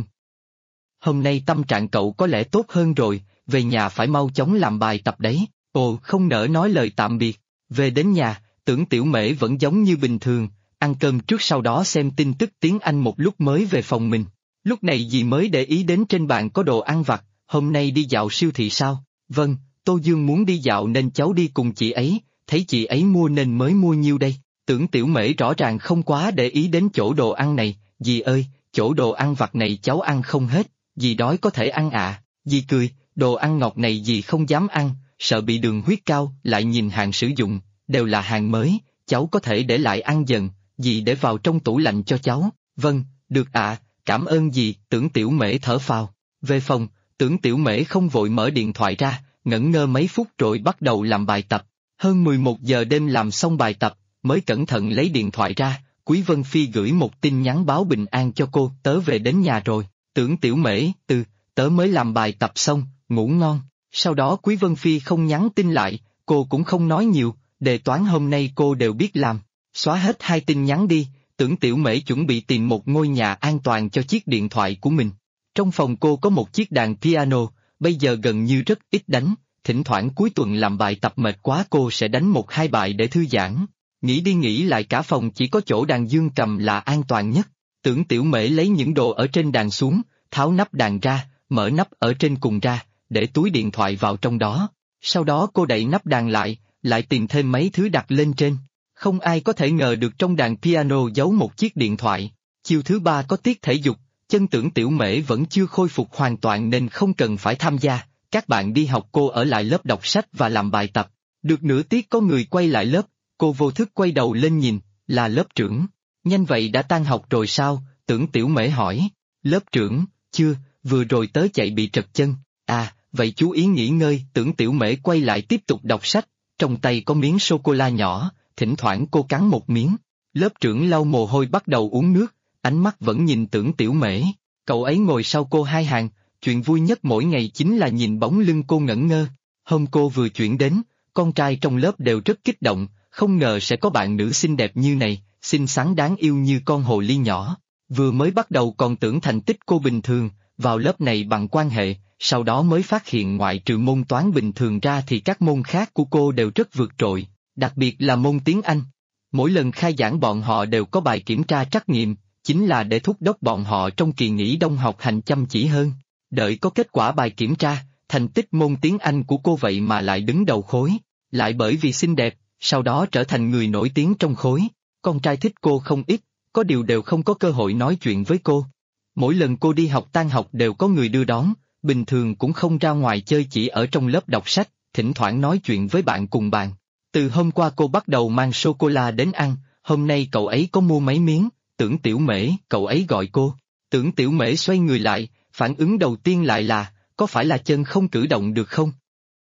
Hôm nay tâm trạng cậu có lẽ tốt hơn rồi, về nhà phải mau chóng làm bài tập đấy. Ồ, không nỡ nói lời tạm biệt. Về đến nhà, Tưởng Tiểu Mễ vẫn giống như bình thường, ăn cơm trước sau đó xem tin tức tiếng Anh một lúc mới về phòng mình. Lúc này dì mới để ý đến trên bàn có đồ ăn vặt, hôm nay đi dạo siêu thị sao? Vâng, Tô Dương muốn đi dạo nên cháu đi cùng chị ấy, thấy chị ấy mua nên mới mua nhiêu đây. Tưởng Tiểu Mễ rõ ràng không quá để ý đến chỗ đồ ăn này, dì ơi, chỗ đồ ăn vặt này cháu ăn không hết, dì đói có thể ăn ạ. Dì cười, đồ ăn ngọt này dì không dám ăn, sợ bị đường huyết cao, lại nhìn hàng sử dụng, đều là hàng mới, cháu có thể để lại ăn dần, dì để vào trong tủ lạnh cho cháu. Vâng, được ạ, cảm ơn dì. Tưởng Tiểu Mễ thở phào. Về phòng, Tưởng Tiểu Mễ không vội mở điện thoại ra, ngẩn ngơ mấy phút rồi bắt đầu làm bài tập. Hơn 11 giờ đêm làm xong bài tập, mới cẩn thận lấy điện thoại ra, Quý Vân Phi gửi một tin nhắn báo bình an cho cô, tớ về đến nhà rồi. Tưởng Tiểu Mễ, tớ mới làm bài tập xong, ngủ ngon. Sau đó Quý Vân Phi không nhắn tin lại, cô cũng không nói nhiều, đề toán hôm nay cô đều biết làm. Xóa hết 2 tin nhắn đi, Tưởng Tiểu Mễ chuẩn bị tìm một ngôi nhà an toàn cho chiếc điện thoại của mình. Trong phòng cô có một chiếc đàn piano, bây giờ gần như rất ít đánh, thỉnh thoảng cuối tuần làm bài tập mệt quá cô sẽ đánh 1-2 bài để thư giãn. Nghĩ đi nghĩ lại cả phòng chỉ có chỗ đàn dương cầm là an toàn nhất. Tưởng Tiểu Mễ lấy những đồ ở trên đàn xuống, tháo nắp đàn ra, mở nắp ở trên cùng ra, để túi điện thoại vào trong đó. Sau đó cô đậy nắp đàn lại tìm thêm mấy thứ đặt lên trên. Không ai có thể ngờ được trong đàn piano giấu một chiếc điện thoại. Chiều thứ 3 có tiết thể dục, chân Tưởng Tiểu Mễ vẫn chưa khôi phục hoàn toàn nên không cần phải tham gia. Các bạn đi học cô ở lại lớp đọc sách và làm bài tập. Được nửa tiết có người quay lại lớp, cô vô thức quay đầu lên nhìn, là lớp trưởng. Nhanh vậy đã tan học rồi sao? Tưởng Tiểu Mễ hỏi. Lớp trưởng, chưa, vừa rồi tớ chạy bị trật chân. À, vậy chú ý nghỉ ngơi. Tưởng Tiểu Mễ quay lại tiếp tục đọc sách, trong tay có miếng sô-cô-la nhỏ, thỉnh thoảng cô cắn một miếng. Lớp trưởng lau mồ hôi bắt đầu uống nước, ánh mắt vẫn nhìn Tưởng Tiểu Mễ. Cậu ấy ngồi sau cô 2 hàng, chuyện vui nhất mỗi ngày chính là nhìn bóng lưng cô ngẩn ngơ. Hôm cô vừa chuyển đến, con trai trong lớp đều rất kích động, không ngờ sẽ có bạn nữ xinh đẹp như này, xinh xắn đáng yêu như con hồ ly nhỏ. Vừa mới bắt đầu còn tưởng thành tích cô bình thường, vào lớp này bằng quan hệ, sau đó mới phát hiện ngoại trừ môn toán bình thường ra thì các môn khác của cô đều rất vượt trội, đặc biệt là môn tiếng Anh. Mỗi lần khai giảng bọn họ đều có bài kiểm tra trắc nghiệm, chính là để thúc đốc bọn họ trong kỳ nghỉ đông học hành chăm chỉ hơn. Đợi có kết quả bài kiểm tra, thành tích môn tiếng Anh của cô vậy mà lại đứng đầu khối, lại bởi vì xinh đẹp, sau đó trở thành người nổi tiếng trong khối. Con trai thích cô không ít, có điều đều không có cơ hội nói chuyện với cô. Mỗi lần cô đi học tan học đều có người đưa đón, bình thường cũng không ra ngoài chơi chỉ ở trong lớp đọc sách, thỉnh thoảng nói chuyện với bạn cùng bàn. Từ hôm qua cô bắt đầu mang sô-cô-la đến ăn, hôm nay cậu ấy có mua mấy miếng. Tưởng Tiểu Mễ, cậu ấy gọi cô. Tưởng Tiểu Mễ xoay người lại, phản ứng đầu tiên lại là, có phải là chân không cử động được không?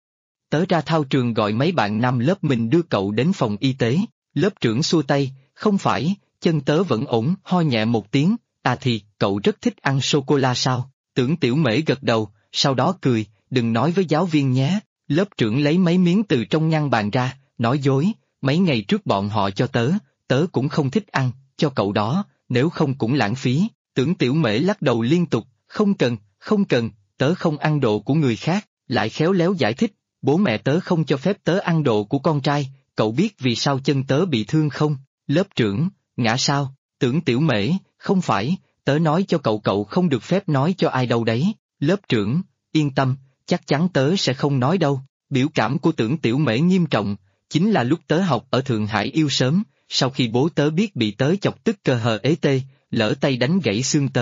Tớ ra thao trường gọi mấy bạn nam lớp mình đưa cậu đến phòng y tế. Lớp trưởng xua tay, không phải, chân tớ vẫn ổn, ho nhẹ một tiếng. À thì, cậu rất thích ăn sô-cô-la sao? Tưởng Tiểu Mễ gật đầu, sau đó cười, đừng nói với giáo viên nhé. Lớp trưởng lấy mấy miếng từ trong ngăn bàn ra, nói dối, mấy ngày trước bọn họ cho tớ cũng không thích ăn, cho cậu đó, nếu không cũng lãng phí. Tưởng Tiểu Mễ lắc đầu liên tục, không cần, tớ không ăn đồ của người khác, lại khéo léo giải thích, bố mẹ tớ không cho phép tớ ăn đồ của con trai, cậu biết vì sao chân tớ bị thương không? Lớp trưởng, ngã sao? Tưởng Tiểu Mễ, không phải, tớ nói cho cậu không được phép nói cho ai đâu đấy. Lớp trưởng, yên tâm, chắc chắn tớ sẽ không nói đâu. Biểu cảm của Tưởng Tiểu Mễ nghiêm trọng, chính là lúc tớ học ở Thượng Hải yêu sớm, sau khi bố tớ biết bị tớ chọc tức cơ hờ ế tê, lỡ tay đánh gãy xương tớ.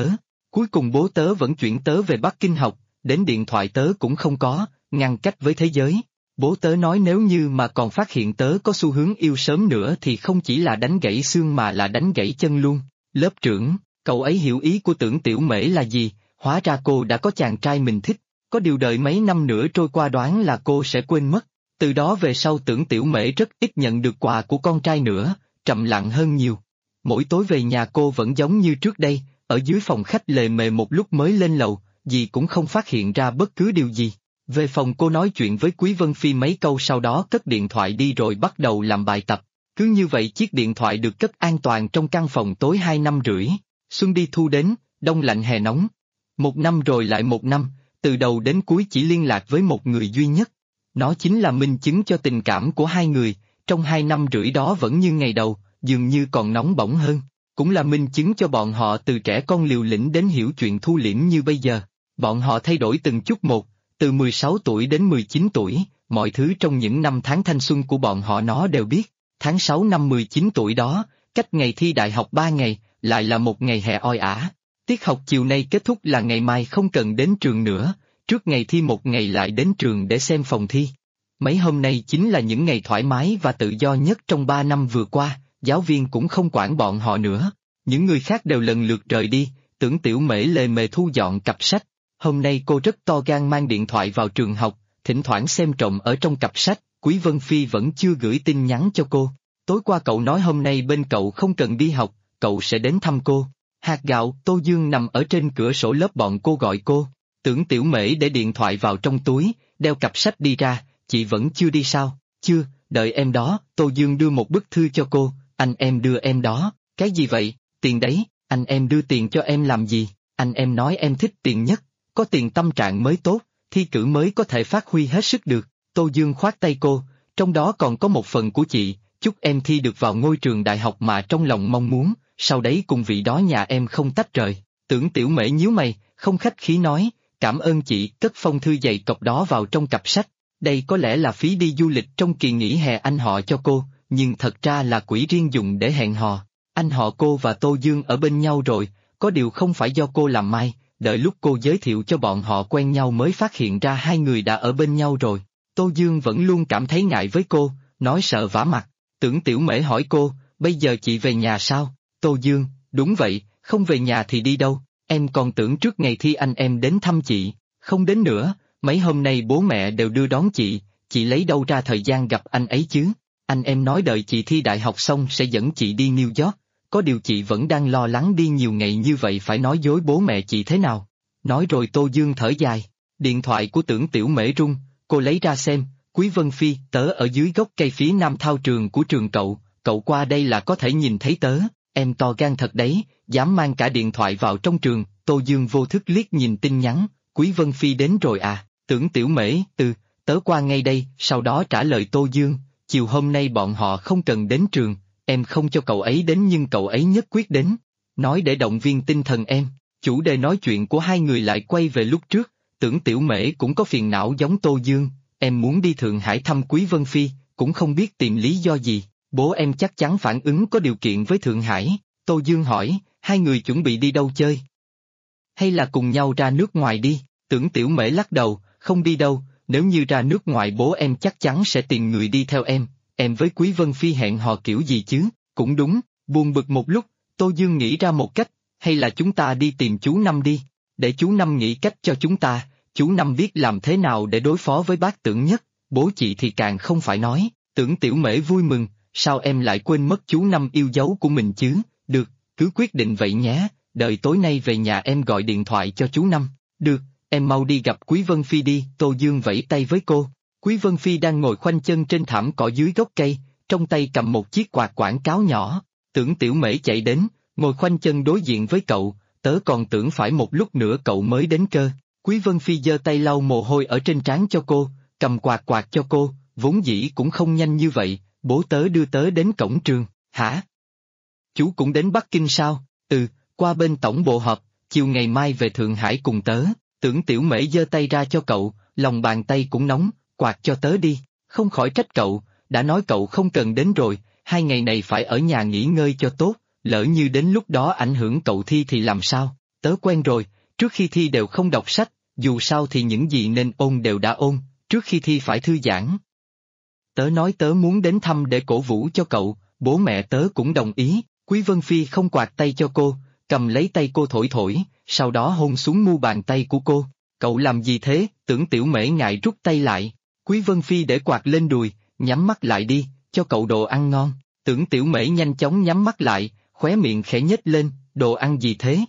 Cuối cùng bố tớ vẫn chuyển tớ về Bắc Kinh học, đến điện thoại tớ cũng không có, ngăn cách với thế giới. Bố tớ nói nếu như mà còn phát hiện tớ có xu hướng yêu sớm nữa thì không chỉ là đánh gãy xương mà là đánh gãy chân luôn. Lớp trưởng, cậu ấy hiểu ý của Tưởng Tiểu Mễ là gì, hóa ra cô đã có chàng trai mình thích, có điều đợi mấy năm nữa trôi qua đoán là cô sẽ quên mất. Từ đó về sau Tưởng Tiểu Mễ rất ít nhận được quà của con trai nữa, trầm lặng hơn nhiều. Mỗi tối về nhà cô vẫn giống như trước đây, ở dưới phòng khách lề mề một lúc mới lên lầu, dì cũng không phát hiện ra bất cứ điều gì. Về phòng cô nói chuyện với Quý Vân Phi mấy câu sau đó cất điện thoại đi rồi bắt đầu làm bài tập. Cứ như vậy chiếc điện thoại được cất an toàn trong căn phòng tối 2 năm rưỡi. Xuân đi thu đến, đông lạnh hè nóng. 1 năm rồi lại 1 năm, từ đầu đến cuối chỉ liên lạc với một người duy nhất. Nó chính là minh chứng cho tình cảm của hai người, trong 2 năm rưỡi đó vẫn như ngày đầu, dường như còn nóng bỏng hơn. Cũng là minh chứng cho bọn họ từ trẻ con liều lĩnh đến hiểu chuyện thu liễm như bây giờ. Bọn họ thay đổi từng chút một, từ 16 tuổi đến 19 tuổi, mọi thứ trong những năm tháng thanh xuân của bọn họ nó đều biết. Tháng 6 năm 19 tuổi đó, cách ngày thi đại học 3 ngày, lại là một ngày hè oi ả. Tiết học chiều nay kết thúc là ngày mai không cần đến trường nữa, trước ngày thi một ngày lại đến trường để xem phòng thi. Mấy hôm nay chính là những ngày thoải mái và tự do nhất trong 3 năm vừa qua, giáo viên cũng không quản bọn họ nữa. Những người khác đều lần lượt rời đi, Tưởng Tiểu Mễ lề mề thu dọn cặp sách. Hôm nay cô rất to gan mang điện thoại vào trường học, thỉnh thoảng xem trộm ở trong cặp sách, Quý Vân Phi vẫn chưa gửi tin nhắn cho cô. Tối qua cậu nói hôm nay bên cậu không cần đi học, cậu sẽ đến thăm cô. Hạt gạo, Tô Dương nằm ở trên cửa sổ lớp bọn cô gọi cô. Tưởng Tiểu Mễ để điện thoại vào trong túi, đeo cặp sách đi ra, chị vẫn chưa đi sao? Chưa, đợi em đó, Tô Dương đưa một bức thư cho cô, anh em đưa em đó, cái gì vậy, tiền đấy, anh em đưa tiền cho em làm gì, anh em nói em thích tiền nhất, có tiền tâm trạng mới tốt, thi cử mới có thể phát huy hết sức được, Tô Dương khoát tay cô, trong đó còn có một phần của chị, chúc em thi được vào ngôi trường đại học mà trong lòng mong muốn, sau đấy cùng vị đó nhà em không tách rời. Tưởng Tiểu Mễ nhíu mày, không khách khí nói, cảm ơn chị, cất phong thư dày cộc đó vào trong cặp sách. Đây có lẽ là phí đi du lịch trong kỳ nghỉ hè anh họ cho cô, nhưng thật ra là quỹ riêng dùng để hẹn hò. Anh họ cô và Tô Dương ở bên nhau rồi, có điều không phải do cô làm mai, đợi lúc cô giới thiệu cho bọn họ quen nhau mới phát hiện ra hai người đã ở bên nhau rồi. Tô Dương vẫn luôn cảm thấy ngại với cô, nói sợ vả mặt. Tưởng Tiểu Mễ hỏi cô, bây giờ chị về nhà sao? Tô Dương, đúng vậy, không về nhà thì đi đâu, em còn tưởng trước ngày thi anh em đến thăm chị, không đến nữa, mấy hôm nay bố mẹ đều đưa đón chị lấy đâu ra thời gian gặp anh ấy chứ? Anh em nói đợi chị thi đại học xong sẽ dẫn chị đi New York, có điều chị vẫn đang lo lắng đi nhiều ngày như vậy phải nói dối bố mẹ chị thế nào? Nói rồi Tô Dương thở dài, điện thoại của Tưởng Tiểu Mễ rung, cô lấy ra xem, Quý Vân Phi, tớ ở dưới gốc cây phía nam thao trường của trường cậu qua đây là có thể nhìn thấy tớ, em to gan thật đấy, dám mang cả điện thoại vào trong trường, Tô Dương vô thức liếc nhìn tin nhắn, Quý Vân Phi đến rồi à, Tưởng Tiểu Mễ, tớ qua ngay đây, sau đó trả lời Tô Dương, chiều hôm nay bọn họ không cần đến trường, em không cho cậu ấy đến nhưng cậu ấy nhất quyết đến, nói để động viên tinh thần em. Chủ đề nói chuyện của hai người lại quay về lúc trước, Tưởng Tiểu Mễ cũng có phiền não giống Tô Dương, em muốn đi Thượng Hải thăm Quý Vân Phi, cũng không biết tìm lý do gì, bố em chắc chắn phản ứng có điều kiện với Thượng Hải, Tô Dương hỏi, hai người chuẩn bị đi đâu chơi? Hay là cùng nhau ra nước ngoài đi? Tưởng Tiểu Mễ lắc đầu, không đi đâu, nếu như ra nước ngoài bố em chắc chắn sẽ tìm người đi theo em với Quý Vân Phi hẹn hò kiểu gì chứ, cũng đúng, buồn bực một lúc, Tô Dương nghĩ ra một cách, hay là chúng ta đi tìm chú Năm đi, để chú Năm nghĩ cách cho chúng ta, chú Năm biết làm thế nào để đối phó với bác Tưởng nhất, bố chị thì càng không phải nói, Tưởng Tiểu Mễ vui mừng, sao em lại quên mất chú Năm yêu dấu của mình chứ, được, cứ quyết định vậy nhé, đợi tối nay về nhà em gọi điện thoại cho chú Năm, được, em mau đi gặp Quý Vân Phi đi, Tô Dương vẫy tay với cô, Quý Vân Phi đang ngồi khoanh chân trên thảm cỏ dưới gốc cây, trong tay cầm một chiếc quạt quảng cáo nhỏ, Tưởng Tiểu Mễ chạy đến, ngồi khoanh chân đối diện với cậu, tớ còn tưởng phải một lúc nữa cậu mới đến cơ. Quý Vân Phi giơ tay lau mồ hôi ở trên trán cho cô, cầm quạt quạt cho cô, vốn dĩ cũng không nhanh như vậy, bố tớ đưa tớ đến cổng trường, hả? Chú cũng đến Bắc Kinh sao? Qua bên tổng bộ họp, chiều ngày mai về Thượng Hải cùng tớ, Tưởng Tiểu Mễ giơ tay ra cho cậu, lòng bàn tay cũng nóng, quạt cho tớ đi, không khỏi trách cậu, đã nói cậu không cần đến rồi, 2 ngày này phải ở nhà nghỉ ngơi cho tốt, lỡ như đến lúc đó ảnh hưởng cậu thi thì làm sao? tớ quen rồi, trước khi thi đều không đọc sách, dù sao thì những gì nên ôn đều đã ôn, trước khi thi phải thư giãn. Tớ nói tớ muốn đến thăm để cổ vũ cho cậu, bố mẹ tớ cũng đồng ý, Quý Vân Phi không quạt tay cho cô, cầm lấy tay cô thổi thổi, sau đó hôn xuống mu bàn tay của cô. Cậu làm gì thế? Tưởng Tiểu Mễ ngại rút tay lại. Quý Vân Phi để quạt lên đùi, nhắm mắt lại đi, cho cậu đồ ăn ngon. Tưởng Tiểu Mễ nhanh chóng nhắm mắt lại, khóe miệng khẽ nhếch lên, đồ ăn gì thế?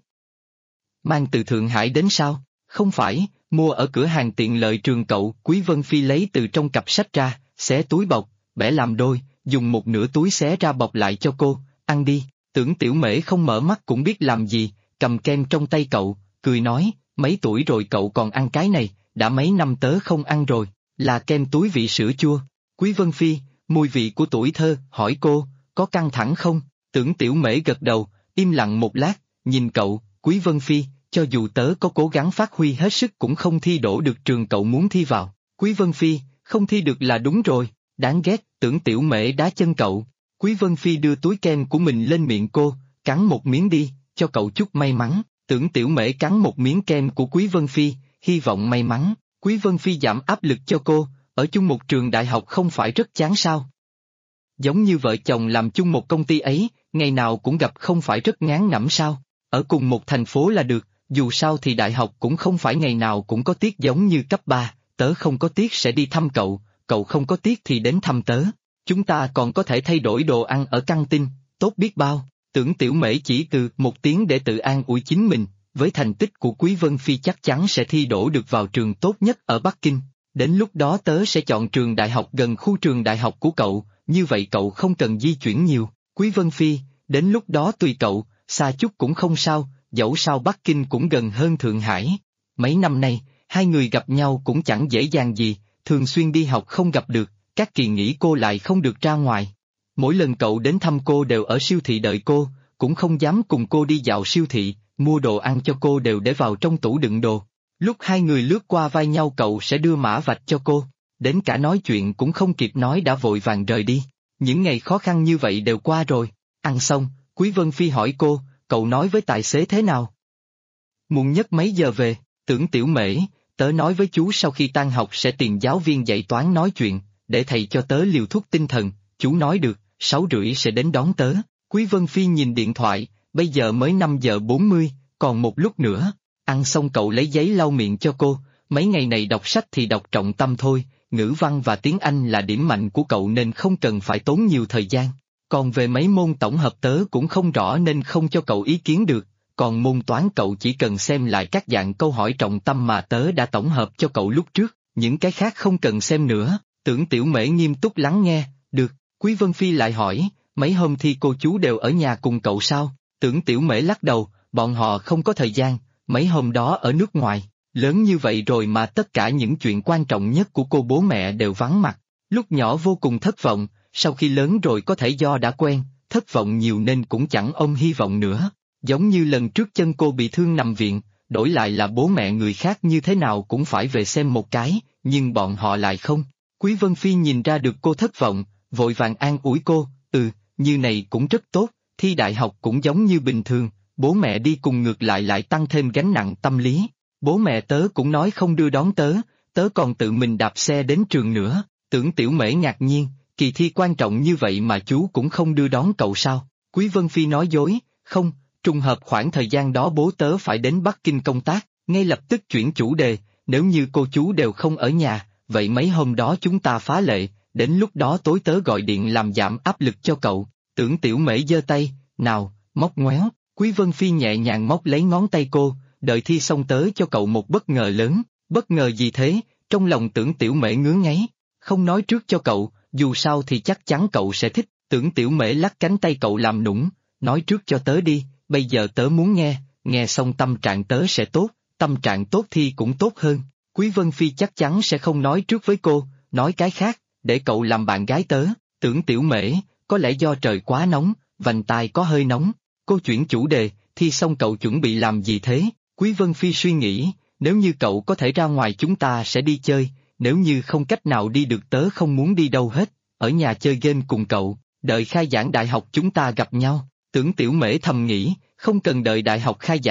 Mang từ Thượng Hải đến sao? Không phải, mua ở cửa hàng tiện lợi trường cậu. Quý Vân Phi lấy từ trong cặp sách ra, xé túi bọc, bẻ làm đôi, dùng một nửa túi xé ra bọc lại cho cô, ăn đi. Tưởng Tiểu Mễ không mở mắt cũng biết làm gì, cầm kem trong tay cậu, cười nói, mấy tuổi rồi cậu còn ăn cái này, đã mấy năm tớ không ăn rồi, là kem túi vị sữa chua. Quý Vân Phi, mùi vị của tuổi thơ, hỏi cô, có căng thẳng không? Tưởng Tiểu Mễ gật đầu, im lặng một lát, nhìn cậu, Quý Vân Phi, cho dù tớ có cố gắng phát huy hết sức cũng không thi đỗ được trường cậu muốn thi vào. Quý Vân Phi, không thi được là đúng rồi, đáng ghét. Tưởng Tiểu Mễ đá chân cậu. Quý Vân Phi đưa túi kem của mình lên miệng cô, cắn một miếng đi, cho cậu chút may mắn. Tưởng Tiểu Mễ cắn một miếng kem của Quý Vân Phi, hy vọng may mắn. Quý Vân Phi giảm áp lực cho cô, ở chung một trường đại học không phải rất chán sao? Giống như vợ chồng làm chung một công ty ấy, ngày nào cũng gặp không phải rất ngán ngẩm sao? Ở cùng một thành phố là được, dù sao thì đại học cũng không phải ngày nào cũng có tiết giống như cấp 3, tớ không có tiết sẽ đi thăm cậu, cậu không có tiết thì đến thăm tớ. Chúng ta còn có thể thay đổi đồ ăn ở căng tin, tốt biết bao. Tưởng Tiểu Mễ chỉ từ một tiếng để tự an ủi chính mình, với thành tích của Quý Vân Phi chắc chắn sẽ thi đỗ được vào trường tốt nhất ở Bắc Kinh. Đến lúc đó tớ sẽ chọn trường đại học gần khu trường đại học của cậu, như vậy cậu không cần di chuyển nhiều. Quý Vân Phi, đến lúc đó tùy cậu, xa chút cũng không sao, dẫu sao Bắc Kinh cũng gần hơn Thượng Hải. Mấy năm nay, hai người gặp nhau cũng chẳng dễ dàng gì, thường xuyên đi học không gặp được, các kỳ nghỉ cô lại không được ra ngoài. Mỗi lần cậu đến thăm cô đều ở siêu thị đợi cô, cũng không dám cùng cô đi dạo siêu thị, mua đồ ăn cho cô đều để vào trong tủ đựng đồ. Lúc hai người lướt qua vai nhau cậu sẽ đưa mã vạch cho cô, đến cả nói chuyện cũng không kịp nói đã vội vàng rời đi. Những ngày khó khăn như vậy đều qua rồi. Ăn xong, Quý Vân Phi hỏi cô, cậu nói với tài xế thế nào? Muộn nhất mấy giờ về? Tưởng Tiểu Mễ, tớ nói với chú sau khi tan học sẽ tìm giáo viên dạy toán nói chuyện, để thầy cho tớ liều thuốc tinh thần, chú nói được, 6:30 sẽ đến đón tớ. Quý Vân Phi nhìn điện thoại, bây giờ mới 5:40, còn một lúc nữa. Ăn xong cậu lấy giấy lau miệng cho cô, mấy ngày này đọc sách thì đọc trọng tâm thôi, ngữ văn và tiếng Anh là điểm mạnh của cậu nên không cần phải tốn nhiều thời gian. Còn về mấy môn tổng hợp tớ cũng không rõ nên không cho cậu ý kiến được, còn môn toán cậu chỉ cần xem lại các dạng câu hỏi trọng tâm mà tớ đã tổng hợp cho cậu lúc trước, những cái khác không cần xem nữa. Tưởng Tiểu Mễ nghiêm túc lắng nghe, được. Quý Vân Phi lại hỏi, mấy hôm thi cô chú đều ở nhà cùng cậu sao? Tưởng Tiểu Mễ lắc đầu, bọn họ không có thời gian, mấy hôm đó ở nước ngoài, lớn như vậy rồi mà tất cả những chuyện quan trọng nhất của cô bố mẹ đều vắng mặt. Lúc nhỏ vô cùng thất vọng, sau khi lớn rồi có thể do đã quen, thất vọng nhiều nên cũng chẳng ôm hy vọng nữa. Giống như lần trước chân cô bị thương nằm viện, đổi lại là bố mẹ người khác như thế nào cũng phải về xem một cái, nhưng bọn họ lại không. Quý Vân Phi nhìn ra được cô thất vọng, vội vàng an ủi cô, như này cũng rất tốt, thi đại học cũng giống như bình thường, bố mẹ đi cùng ngược lại tăng thêm gánh nặng tâm lý. Bố mẹ tớ cũng nói không đưa đón tớ, tớ còn tự mình đạp xe đến trường nữa. Tưởng Tiểu Mễ ngạc nhiên, kỳ thi quan trọng như vậy mà chú cũng không đưa đón cậu sao? Quý Vân Phi nói dối, không, trùng hợp khoảng thời gian đó bố tớ phải đến Bắc Kinh công tác, ngay lập tức chuyển chủ đề, nếu như cô chú đều không ở nhà, vậy mấy hôm đó chúng ta phá lệ, đến lúc đó tối tớ gọi điện làm giảm áp lực cho cậu. Tưởng Tiểu Mễ giơ tay, nào, móc ngoéo. Quý Vân Phi nhẹ nhàng móc lấy ngón tay cô, đợi thi xong tớ cho cậu một bất ngờ lớn. Bất ngờ gì thế? Trong lòng Tưởng Tiểu Mễ ngứa ngáy, không nói trước cho cậu, dù sao thì chắc chắn cậu sẽ thích. Tưởng Tiểu Mễ lắc cánh tay cậu làm nũng, nói trước cho tớ đi, bây giờ tớ muốn nghe xong tâm trạng tớ sẽ tốt, tâm trạng tốt thì cũng tốt hơn. Quý Vân Phi chắc chắn sẽ không nói trước với cô, nói cái khác, để cậu làm bạn gái tớ. Tưởng Tiểu Mễ, có lẽ do trời quá nóng, vành tai có hơi nóng. Cô chuyển chủ đề, thi xong cậu chuẩn bị làm gì thế? Quý Vân Phi suy nghĩ, nếu như cậu có thể ra ngoài chúng ta sẽ đi chơi, nếu như không cách nào đi được tớ không muốn đi đâu hết, ở nhà chơi game cùng cậu, đợi khai giảng đại học chúng ta gặp nhau. Tưởng Tiểu Mễ thầm nghĩ, không cần đợi đại học khai giảng,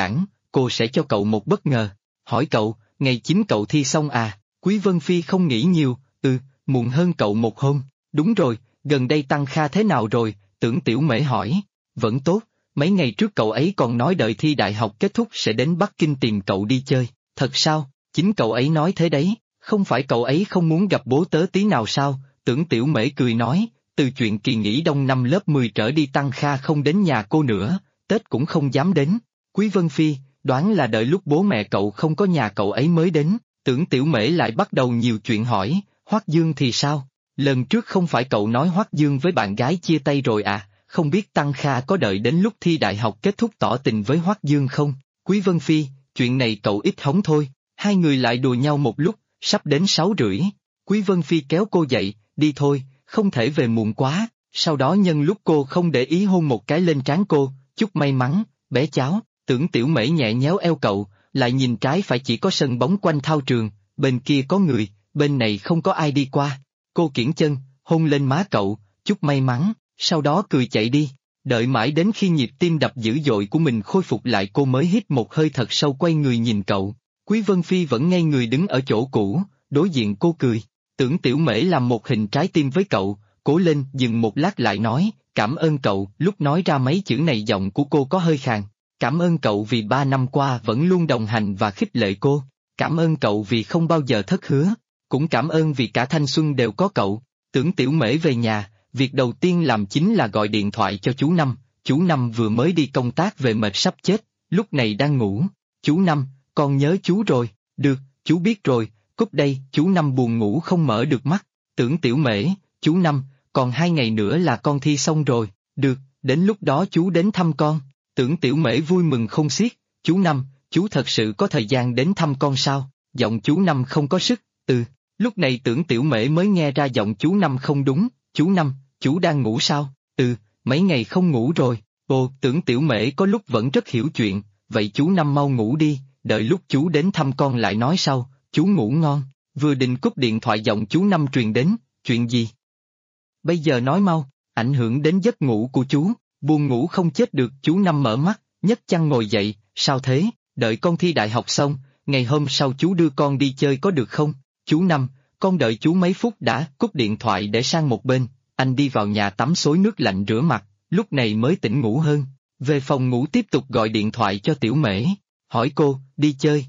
cô sẽ cho cậu một bất ngờ. Hỏi cậu, ngày 9 cậu thi xong à? Quý Vân Phi không nghĩ nhiều, muộn hơn cậu một hôm. Đúng rồi, gần đây Tăng Kha thế nào rồi? Tưởng Tiểu Mễ hỏi. Vẫn tốt, mấy ngày trước cậu ấy còn nói đợi thi đại học kết thúc sẽ đến Bắc Kinh tìm cậu đi chơi. Thật sao? Chính cậu ấy nói thế đấy, không phải cậu ấy không muốn gặp bố tớ tí nào sao? Tưởng Tiểu Mễ cười nói, từ chuyện kỳ nghỉ đông năm lớp 10 trở đi Tăng Kha không đến nhà cô nữa, Tết cũng không dám đến. Quý Vân Phi, đoán là đợi lúc bố mẹ cậu không có nhà cậu ấy mới đến. Tưởng Tiểu Mễ lại bắt đầu nhiều chuyện hỏi, Hoắc Dương thì sao? Lần trước không phải cậu nói Hoắc Dương với bạn gái chia tay rồi à, không biết Tăng Kha có đợi đến lúc thi đại học kết thúc tỏ tình với Hoắc Dương không? Quý Vân Phi, chuyện này cậu ít hóng thôi. Hai người lại đùa nhau một lúc, sắp đến 6:30. Quý Vân Phi kéo cô dậy, đi thôi, không thể về muộn quá. Sau đó nhân lúc cô không để ý hôn một cái lên trán cô, chúc may mắn, bé cháu. Tưởng Tiểu Mễ nhẹ nhéo eo cậu, lại nhìn trái phải chỉ có sân bóng quanh thao trường, bên kia có người, bên này không có ai đi qua. Cô kiễng chân, hôn lên má cậu, chúc may mắn, sau đó cười chạy đi. Đợi mãi đến khi nhịp tim đập dữ dội của mình khôi phục lại cô mới hít một hơi thật sâu quay người nhìn cậu. Quý Vân Phi vẫn ngây người đứng ở chỗ cũ, đối diện cô cười. Tưởng Tiểu Mễ làm một hình trái tim với cậu, cố lên dừng một lát lại nói, cảm ơn cậu. Lúc nói ra mấy chữ này giọng của cô có hơi khàn. Cảm ơn cậu vì 3 năm qua vẫn luôn đồng hành và khích lệ cô. Cảm ơn cậu vì không bao giờ thất hứa. Cũng cảm ơn vì cả thanh xuân đều có cậu. Tưởng Tiểu Mễ về nhà, việc đầu tiên làm chính là gọi điện thoại cho chú Năm. Chú Năm vừa mới đi công tác về mệt sắp chết, lúc này đang ngủ. Chú Năm, con nhớ chú rồi. Được, chú biết rồi. Cúp đây. Chú Năm buồn ngủ không mở được mắt. Tưởng Tiểu Mễ, chú Năm, còn 2 ngày nữa là con thi xong rồi. Được, đến lúc đó chú đến thăm con. Tưởng Tiểu Mễ vui mừng không xiết. Chú Năm, chú thật sự có thời gian đến thăm con sao? Giọng chú Năm không có sức. Lúc này Tưởng Tiểu Mễ mới nghe ra giọng chú Năm không đúng. Chú Năm, chú đang ngủ sao? Mấy ngày không ngủ rồi. Ồ, Tưởng Tiểu Mễ có lúc vẫn rất hiểu chuyện. Vậy chú Năm mau ngủ đi, đợi lúc chú đến thăm con lại nói sau. Chú ngủ ngon. Vừa định cúp điện thoại giọng chú Năm truyền đến. Chuyện gì? Bây giờ nói mau, ảnh hưởng đến giấc ngủ của chú. Buồn ngủ không chết được. Chú Năm mở mắt, nhấc chăn ngồi dậy. Sao thế? Đợi con thi đại học xong, ngày hôm sau chú đưa con đi chơi có được không? Chú Năm, con đợi chú mấy phút đã. Cúp điện thoại để sang một bên, anh đi vào nhà tắm xối nước lạnh rửa mặt, lúc này mới tỉnh ngủ hơn. Về phòng ngủ tiếp tục gọi điện thoại cho Tiểu Mễ, hỏi cô, đi chơi.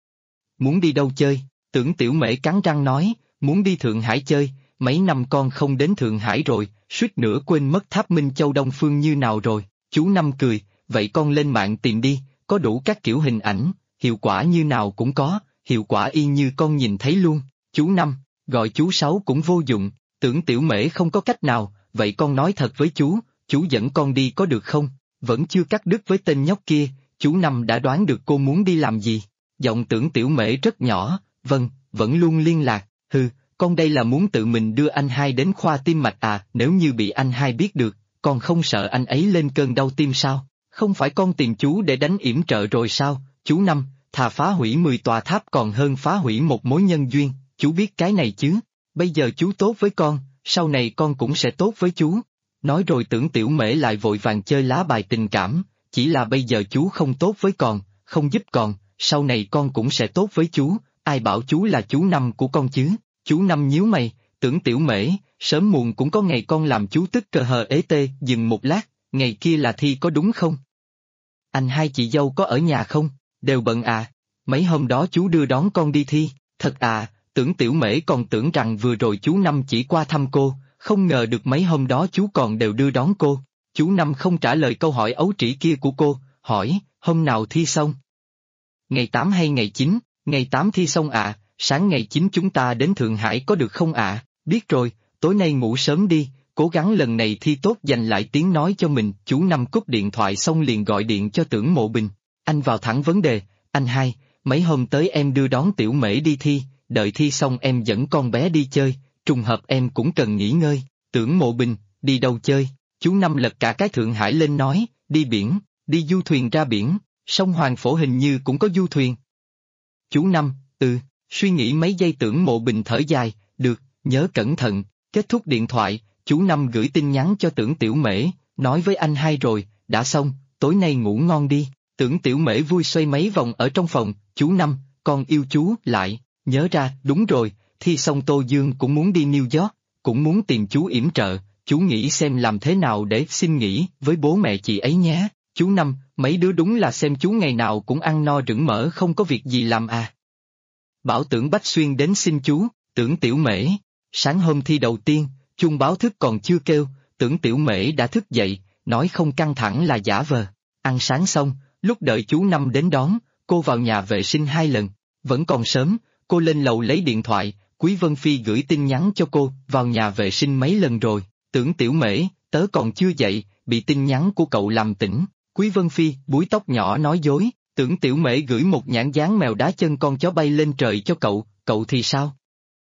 Muốn đi đâu chơi? Tưởng Tiểu Mễ cắn răng nói, muốn đi Thượng Hải chơi, mấy năm con không đến Thượng Hải rồi, suýt nữa quên mất tháp Minh Châu Đông Phương như nào rồi. Chú Năm cười, vậy con lên mạng tìm đi, có đủ các kiểu hình ảnh, hiệu quả như nào cũng có, hiệu quả y như con nhìn thấy luôn. Chú Năm, gọi chú Sáu cũng vô dụng. Tưởng Tiểu Mễ không có cách nào, vậy con nói thật với chú dẫn con đi có được không? Vẫn chưa cắt đứt với tên nhóc kia, chú Năm đã đoán được cô muốn đi làm gì. Giọng Tưởng Tiểu Mễ rất nhỏ, vâng, vẫn luôn liên lạc, con đây là muốn tự mình đưa anh hai đến khoa tim mạch à, nếu như bị anh hai biết được, con không sợ anh ấy lên cơn đau tim sao? Không phải con tìm chú để đánh yểm trợ rồi sao? Chú Năm, thà phá hủy 10 tòa tháp còn hơn phá hủy một mối nhân duyên, chú biết cái này chứ? Bây giờ chú tốt với con, sau này con cũng sẽ tốt với chú. Nói rồi Tưởng Tiểu Mễ lại vội vàng chơi lá bài tình cảm, chỉ là bây giờ chú không tốt với con, không giúp con, sau này con cũng sẽ tốt với chú, ai bảo chú là chú Năm của con chứ? Chú Năm nhíu mày, Tưởng Tiểu Mễ, sớm muộn cũng có ngày con làm chú tức cờ hờ ế tê. Dừng một lát, ngày kia là thi có đúng không? Anh hai chị dâu có ở nhà không? Đều bận à? Mấy hôm đó chú đưa đón con đi thi, thật à? Tưởng Tiểu Mễ còn tưởng rằng vừa rồi chú Năm chỉ qua thăm cô, không ngờ được mấy hôm đó chú còn đều đưa đón cô. Chú Năm không trả lời câu hỏi ấu trĩ kia của cô, hỏi, hôm nào thi xong? Ngày 8 hay ngày 9? Ngày 8 thi xong ạ, sáng ngày 9 chúng ta đến Thượng Hải có được không ạ? Biết rồi, tối nay ngủ sớm đi, cố gắng lần này thi tốt giành lại tiếng nói cho mình. Chú Năm cúp điện thoại xong liền gọi điện cho Tưởng Mộ Bình. Anh vào thẳng vấn đề, anh hai, mấy hôm tới em đưa đón Tiểu Mễ đi thi, đợi thi xong em dẫn con bé đi chơi, trùng hợp em cũng cần nghỉ ngơi. Tưởng Mộ Bình, đi đâu chơi? Chú Năm lật cả cái Thượng Hải lên nói, đi biển, đi du thuyền ra biển, sông Hoàng Phổ hình như cũng có du thuyền. Chú Năm, suy nghĩ mấy giây Tưởng Mộ Bình thở dài, được, nhớ cẩn thận. Kết thúc điện thoại, chú Năm gửi tin nhắn cho Tưởng Tiểu Mễ, nói với anh hai rồi, đã xong, tối nay ngủ ngon đi. Tưởng Tiểu Mễ vui xoay mấy vòng ở trong phòng, chú Năm, con yêu chú, lại, nhớ ra, đúng rồi, thi xong Tô Dương cũng muốn đi New York, cũng muốn tìm chú yểm trợ, chú nghĩ xem làm thế nào để xin nghỉ với bố mẹ chị ấy nhé. Chú Năm, mấy đứa đúng là xem chú ngày nào cũng ăn no rửng mỡ không có việc gì làm à. Bảo Tưởng Bách Xuyên đến xin chú, Tưởng Tiểu Mễ. Sáng hôm thi đầu tiên, chuông báo thức còn chưa kêu, Tưởng Tiểu Mễ đã thức dậy, nói không căng thẳng là giả vờ. Ăn sáng xong, lúc đợi chú Năm đến đón, cô vào nhà vệ sinh 2 lần. Vẫn còn sớm, cô lên lầu lấy điện thoại, Quý Vân Phi gửi tin nhắn cho cô, vào nhà vệ sinh mấy lần rồi, Tưởng Tiểu Mễ, tớ còn chưa dậy, bị tin nhắn của cậu làm tỉnh. Quý Vân Phi, búi tóc nhỏ nói dối, Tưởng Tiểu Mễ gửi một nhãn dán mèo đá chân con chó bay lên trời cho cậu thì sao?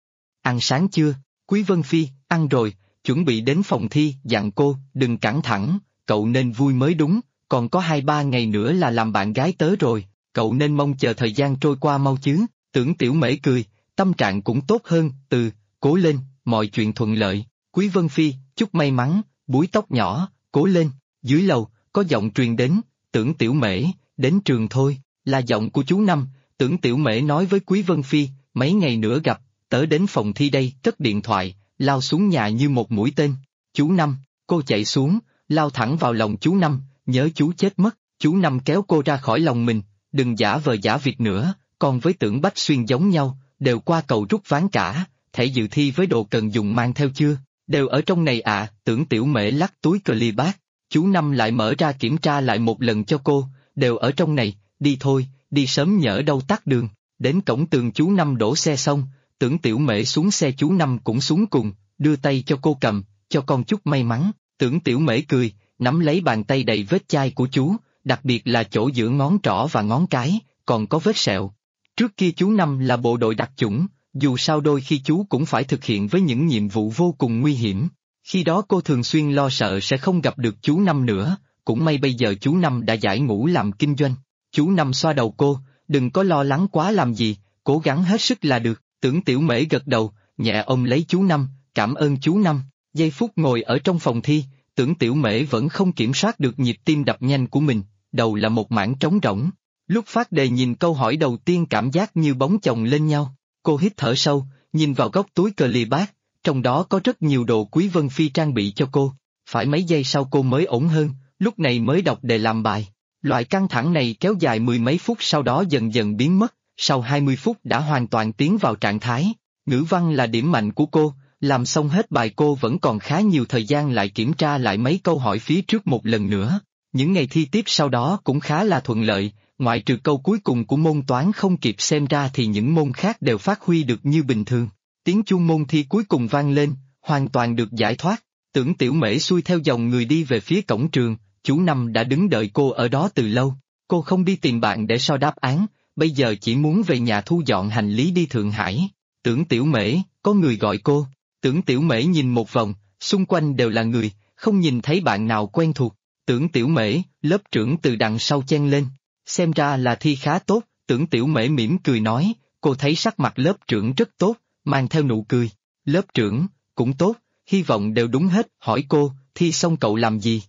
Ăn sáng chưa? Quý Vân Phi, ăn rồi, chuẩn bị đến phòng thi, dặn cô, đừng căng thẳng, cậu nên vui mới đúng, còn có 2-3 ngày nữa là làm bạn gái tớ rồi, cậu nên mong chờ thời gian trôi qua mau chứ. Tưởng Tiểu Mễ cười, tâm trạng cũng tốt hơn, cố lên, mọi chuyện thuận lợi. Quý Vân Phi, chúc may mắn, búi tóc nhỏ, cố lên. Dưới lầu, có giọng truyền đến, Tưởng Tiểu Mễ, đến trường thôi, là giọng của chú Năm. Tưởng Tiểu Mễ nói với Quý Vân Phi, mấy ngày nữa gặp, tớ đến phòng thi đây, cất điện thoại, lao xuống nhà như một mũi tên. Chú Năm, cô chạy xuống, lao thẳng vào lòng chú Năm, nhớ chú chết mất. Chú Năm kéo cô ra khỏi lòng mình, đừng giả vờ giả việc nữa, con với Tưởng Bách Xuyên giống nhau, đều qua cầu rút ván cả, thẻ dự thi với đồ cần dùng mang theo chưa? Đều ở trong này ạ. Tưởng Tiểu Mễ lắc túi cờ bát. Chú Năm lại mở ra kiểm tra lại một lần cho cô, đều ở trong này, đi thôi, đi sớm nhỡ đâu tắc đường. Đến cổng tường chú Năm đổ xe xong, Tưởng Tiểu Mễ xuống xe chú Năm cũng xuống cùng, đưa tay cho cô cầm, cho con chút may mắn. Tưởng Tiểu Mễ cười, nắm lấy bàn tay đầy vết chai của chú, đặc biệt là chỗ giữa ngón trỏ và ngón cái, còn có vết sẹo. Trước kia chú Năm là bộ đội đặc chủng, dù sao đôi khi chú cũng phải thực hiện với những nhiệm vụ vô cùng nguy hiểm. Khi đó cô thường xuyên lo sợ sẽ không gặp được chú Năm nữa, cũng may bây giờ chú Năm đã giải ngũ làm kinh doanh. Chú Năm xoa đầu cô, đừng có lo lắng quá làm gì, cố gắng hết sức là được. Tưởng Tiểu Mễ gật đầu, nhẹ ôm lấy chú Năm, cảm ơn chú Năm. Giây phút ngồi ở trong phòng thi, Tưởng Tiểu Mễ vẫn không kiểm soát được nhịp tim đập nhanh của mình, đầu là một mảng trống rỗng. Lúc phát đề nhìn câu hỏi đầu tiên cảm giác như bóng chồng lên nhau, cô hít thở sâu, nhìn vào góc túi cờ bát, trong đó có rất nhiều đồ Quý Vân Phi trang bị cho cô. Phải mấy giây sau cô mới ổn hơn, lúc này mới đọc đề làm bài. Loại căng thẳng này kéo dài 10 mấy phút sau đó dần dần biến mất, sau 20 phút đã hoàn toàn tiến vào trạng thái. Ngữ văn là điểm mạnh của cô, làm xong hết bài cô vẫn còn khá nhiều thời gian lại kiểm tra lại mấy câu hỏi phía trước một lần nữa. Những ngày thi tiếp sau đó cũng khá là thuận lợi, ngoại trừ câu cuối cùng của môn toán không kịp xem ra thì những môn khác đều phát huy được như bình thường. Tiếng chuông môn thi cuối cùng vang lên, hoàn toàn được giải thoát. Tưởng Tiểu Mễ xuôi theo dòng người đi về phía cổng trường, chú Năm đã đứng đợi cô ở đó từ lâu. Cô không đi tìm bạn để so đáp án, bây giờ chỉ muốn về nhà thu dọn hành lý đi Thượng Hải. Tưởng Tiểu Mễ, có người gọi cô. Tưởng Tiểu Mễ nhìn một vòng, xung quanh đều là người, không nhìn thấy bạn nào quen thuộc. Tưởng Tiểu Mễ, lớp trưởng từ đằng sau chen lên. Xem ra là thi khá tốt, Tưởng Tiểu Mễ mỉm cười nói, cô thấy sắc mặt lớp trưởng rất tốt, mang theo nụ cười. Lớp trưởng, cũng tốt, hy vọng đều đúng hết, hỏi cô, thi xong cậu làm gì?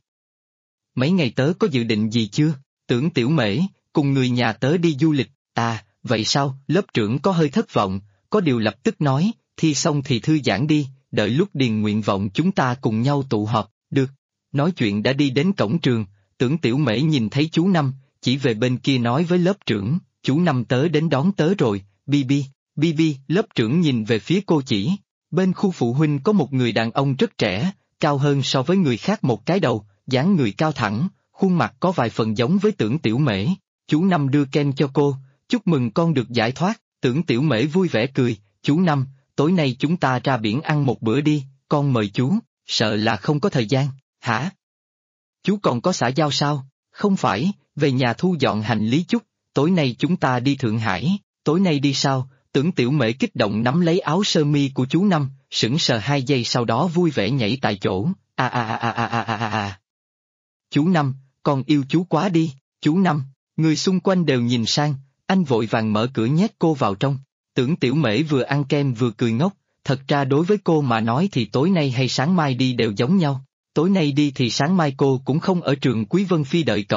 Mấy ngày tớ có dự định gì chưa? Tưởng Tiểu Mễ, cùng người nhà tớ đi du lịch. À, vậy sao? Lớp trưởng có hơi thất vọng, có điều lập tức nói, thi xong thì thư giãn đi, đợi lúc điền nguyện vọng chúng ta cùng nhau tụ họp, được. Nói chuyện đã đi đến cổng trường, Tưởng Tiểu Mễ nhìn thấy chú Năm, chỉ về bên kia nói với lớp trưởng, chú Năm tớ đến đón tớ rồi, Bibi, lớp trưởng nhìn về phía cô chỉ. Bên khu phụ huynh có một người đàn ông rất trẻ, cao hơn so với người khác một cái đầu, dáng người cao thẳng, khuôn mặt có vài phần giống với Tưởng Tiểu Mễ. Chú Năm đưa kem cho cô, chúc mừng con được giải thoát. Tưởng Tiểu Mễ vui vẻ cười, chú Năm, tối nay chúng ta ra biển ăn một bữa đi, con mời chú, sợ là không có thời gian, hả? Chú còn có xã giao sao? Không phải, về nhà thu dọn hành lý chút, tối nay chúng ta đi Thượng Hải. Tối nay đi sao? Tưởng Tiểu Mễ kích động nắm lấy áo sơ mi của chú Năm, sững sờ 2 giây sau đó vui vẻ nhảy tại chỗ, Chú Năm, con yêu chú quá đi, chú Năm, người xung quanh đều nhìn sang, anh vội vàng mở cửa nhét cô vào trong. Tưởng Tiểu Mễ vừa ăn kem vừa cười ngốc, thật ra đối với cô mà nói thì tối nay hay sáng mai đi đều giống nhau. Tối nay đi thì sáng mai cô cũng không ở trường Quý Vân Phi đợi cậu,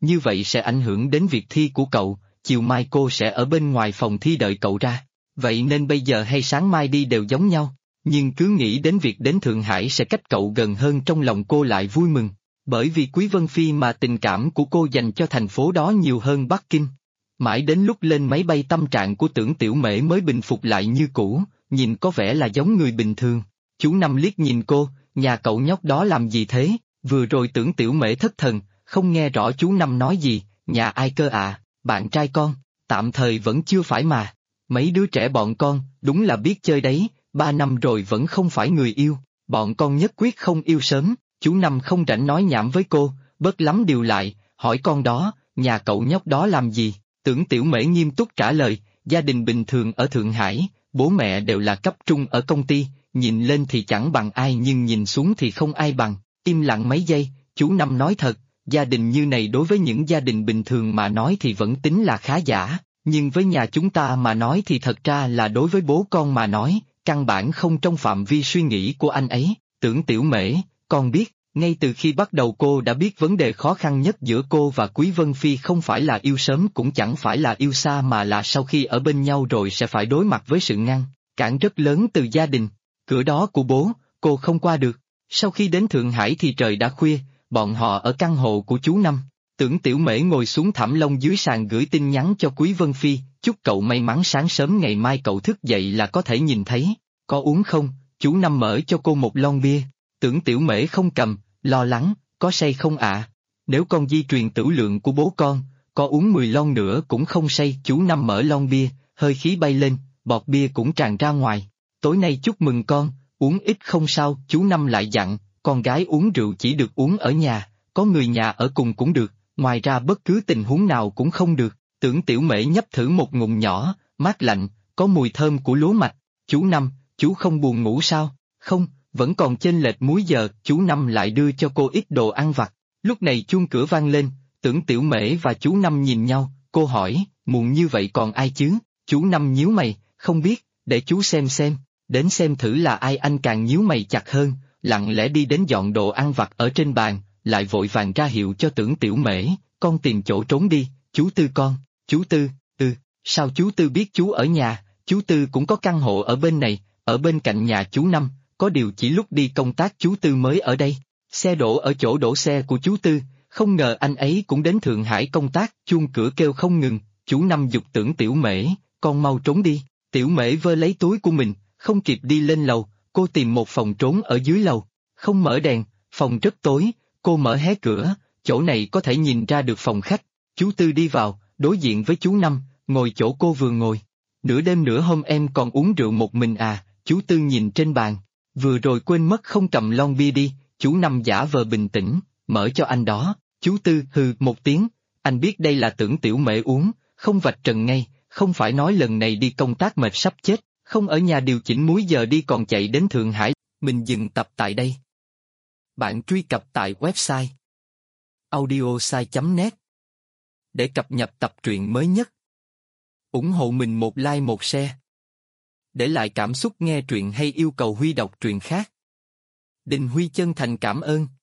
như vậy sẽ ảnh hưởng đến việc thi của cậu, chiều mai cô sẽ ở bên ngoài phòng thi đợi cậu ra. Vậy nên bây giờ hay sáng mai đi đều giống nhau, nhưng cứ nghĩ đến việc đến Thượng Hải sẽ cách cậu gần hơn trong lòng cô lại vui mừng. Bởi vì Quý Vân Phi mà tình cảm của cô dành cho thành phố đó nhiều hơn Bắc Kinh. Mãi đến lúc lên máy bay tâm trạng của Tưởng Tiểu Mễ mới bình phục lại như cũ, nhìn có vẻ là giống người bình thường. Chú Năm liếc nhìn cô, nhà cậu nhóc đó làm gì thế? Vừa rồi Tưởng Tiểu Mễ thất thần, không nghe rõ chú Năm nói gì, nhà ai cơ à, bạn trai con, tạm thời vẫn chưa phải mà. Mấy đứa trẻ bọn con, đúng là biết chơi đấy, 3 năm rồi vẫn không phải người yêu, bọn con nhất quyết không yêu sớm. Chú Năm không rảnh nói nhảm với cô, bớt lắm điều lại, hỏi con đó, nhà cậu nhóc đó làm gì? Tưởng Tiểu Mễ nghiêm túc trả lời, gia đình bình thường ở Thượng Hải, bố mẹ đều là cấp trung ở công ty, nhìn lên thì chẳng bằng ai nhưng nhìn xuống thì không ai bằng. Im lặng mấy giây, chú Năm nói thật, gia đình như này đối với những gia đình bình thường mà nói thì vẫn tính là khá giả, nhưng với nhà chúng ta mà nói thì thật ra là đối với bố con mà nói, căn bản không trong phạm vi suy nghĩ của anh ấy. Tưởng Tiểu Mễ, con biết, ngay từ khi bắt đầu cô đã biết vấn đề khó khăn nhất giữa cô và Quý Vân Phi không phải là yêu sớm cũng chẳng phải là yêu xa mà là sau khi ở bên nhau rồi sẽ phải đối mặt với sự ngăn cản rất lớn từ gia đình. Cửa đó của bố, cô không qua được. Sau khi đến Thượng Hải thì trời đã khuya, bọn họ ở căn hộ của chú Năm. Tưởng Tiểu Mễ ngồi xuống thảm lông dưới sàn gửi tin nhắn cho Quý Vân Phi, chúc cậu may mắn sáng sớm ngày mai cậu thức dậy là có thể nhìn thấy. Có uống không? Chú Năm mở cho cô một lon bia. Tưởng Tiểu Mễ không cầm, lo lắng, có say không ạ? Nếu con di truyền tửu lượng của bố con, có uống 10 lon nữa cũng không say. Chú Năm mở lon bia, hơi khí bay lên, bọt bia cũng tràn ra ngoài. Tối nay chúc mừng con, uống ít không sao. Chú Năm lại dặn, con gái uống rượu chỉ được uống ở nhà, có người nhà ở cùng cũng được, ngoài ra bất cứ tình huống nào cũng không được. Tưởng Tiểu Mễ nhấp thử một ngụm nhỏ, mát lạnh, có mùi thơm của lúa mạch. Chú Năm, chú không buồn ngủ sao? Không, vẫn còn chênh lệch múi giờ. Chú Năm lại đưa cho cô ít đồ ăn vặt. Lúc này chuông cửa vang lên, Tưởng Tiểu Mễ và chú Năm nhìn nhau, cô hỏi, muộn như vậy còn ai chứ? Chú Năm nhíu mày, không biết, để chú xem, đến xem thử là ai. Anh càng nhíu mày chặt hơn, lặng lẽ đi đến dọn đồ ăn vặt ở trên bàn, lại vội vàng ra hiệu cho Tưởng Tiểu Mễ, con tìm chỗ trốn đi, chú Tư con. Chú Tư, sao chú Tư biết chú ở nhà? Chú Tư cũng có căn hộ ở bên này, ở bên cạnh nhà chú Năm, có điều chỉ lúc đi công tác chú Tư mới ở đây. Xe đổ ở chỗ đổ xe của chú Tư, không ngờ anh ấy cũng đến Thượng Hải công tác. Chuông cửa kêu không ngừng, chú Năm giục Tưởng Tiểu Mễ, con mau trốn đi. Tiểu Mễ vơ lấy túi của mình, không kịp đi lên lầu, cô tìm một phòng trốn ở dưới lầu. Không mở đèn, phòng rất tối, cô mở hé cửa, chỗ này có thể nhìn ra được phòng khách. Chú Tư đi vào, đối diện với chú Năm, ngồi chỗ cô vừa ngồi. Nửa đêm nửa hôm em còn uống rượu một mình à? Chú Tư nhìn trên bàn, vừa rồi quên mất không cầm lon bia đi. Chú Năm giả vờ bình tĩnh, mở cho anh đó. Chú Tư hừ một tiếng, anh biết đây là Tưởng Tiểu Mễ uống, không vạch trần ngay, không phải nói lần này đi công tác mệt sắp chết, không ở nhà điều chỉnh múi giờ đi còn chạy đến Thượng Hải. Mình dừng tập tại đây. Bạn truy cập tại website audiosai.net để cập nhật tập truyện mới nhất. Ủng hộ mình một like một share. Để lại cảm xúc nghe truyện hay yêu cầu Huy đọc truyện khác. Đình Huy chân thành cảm ơn.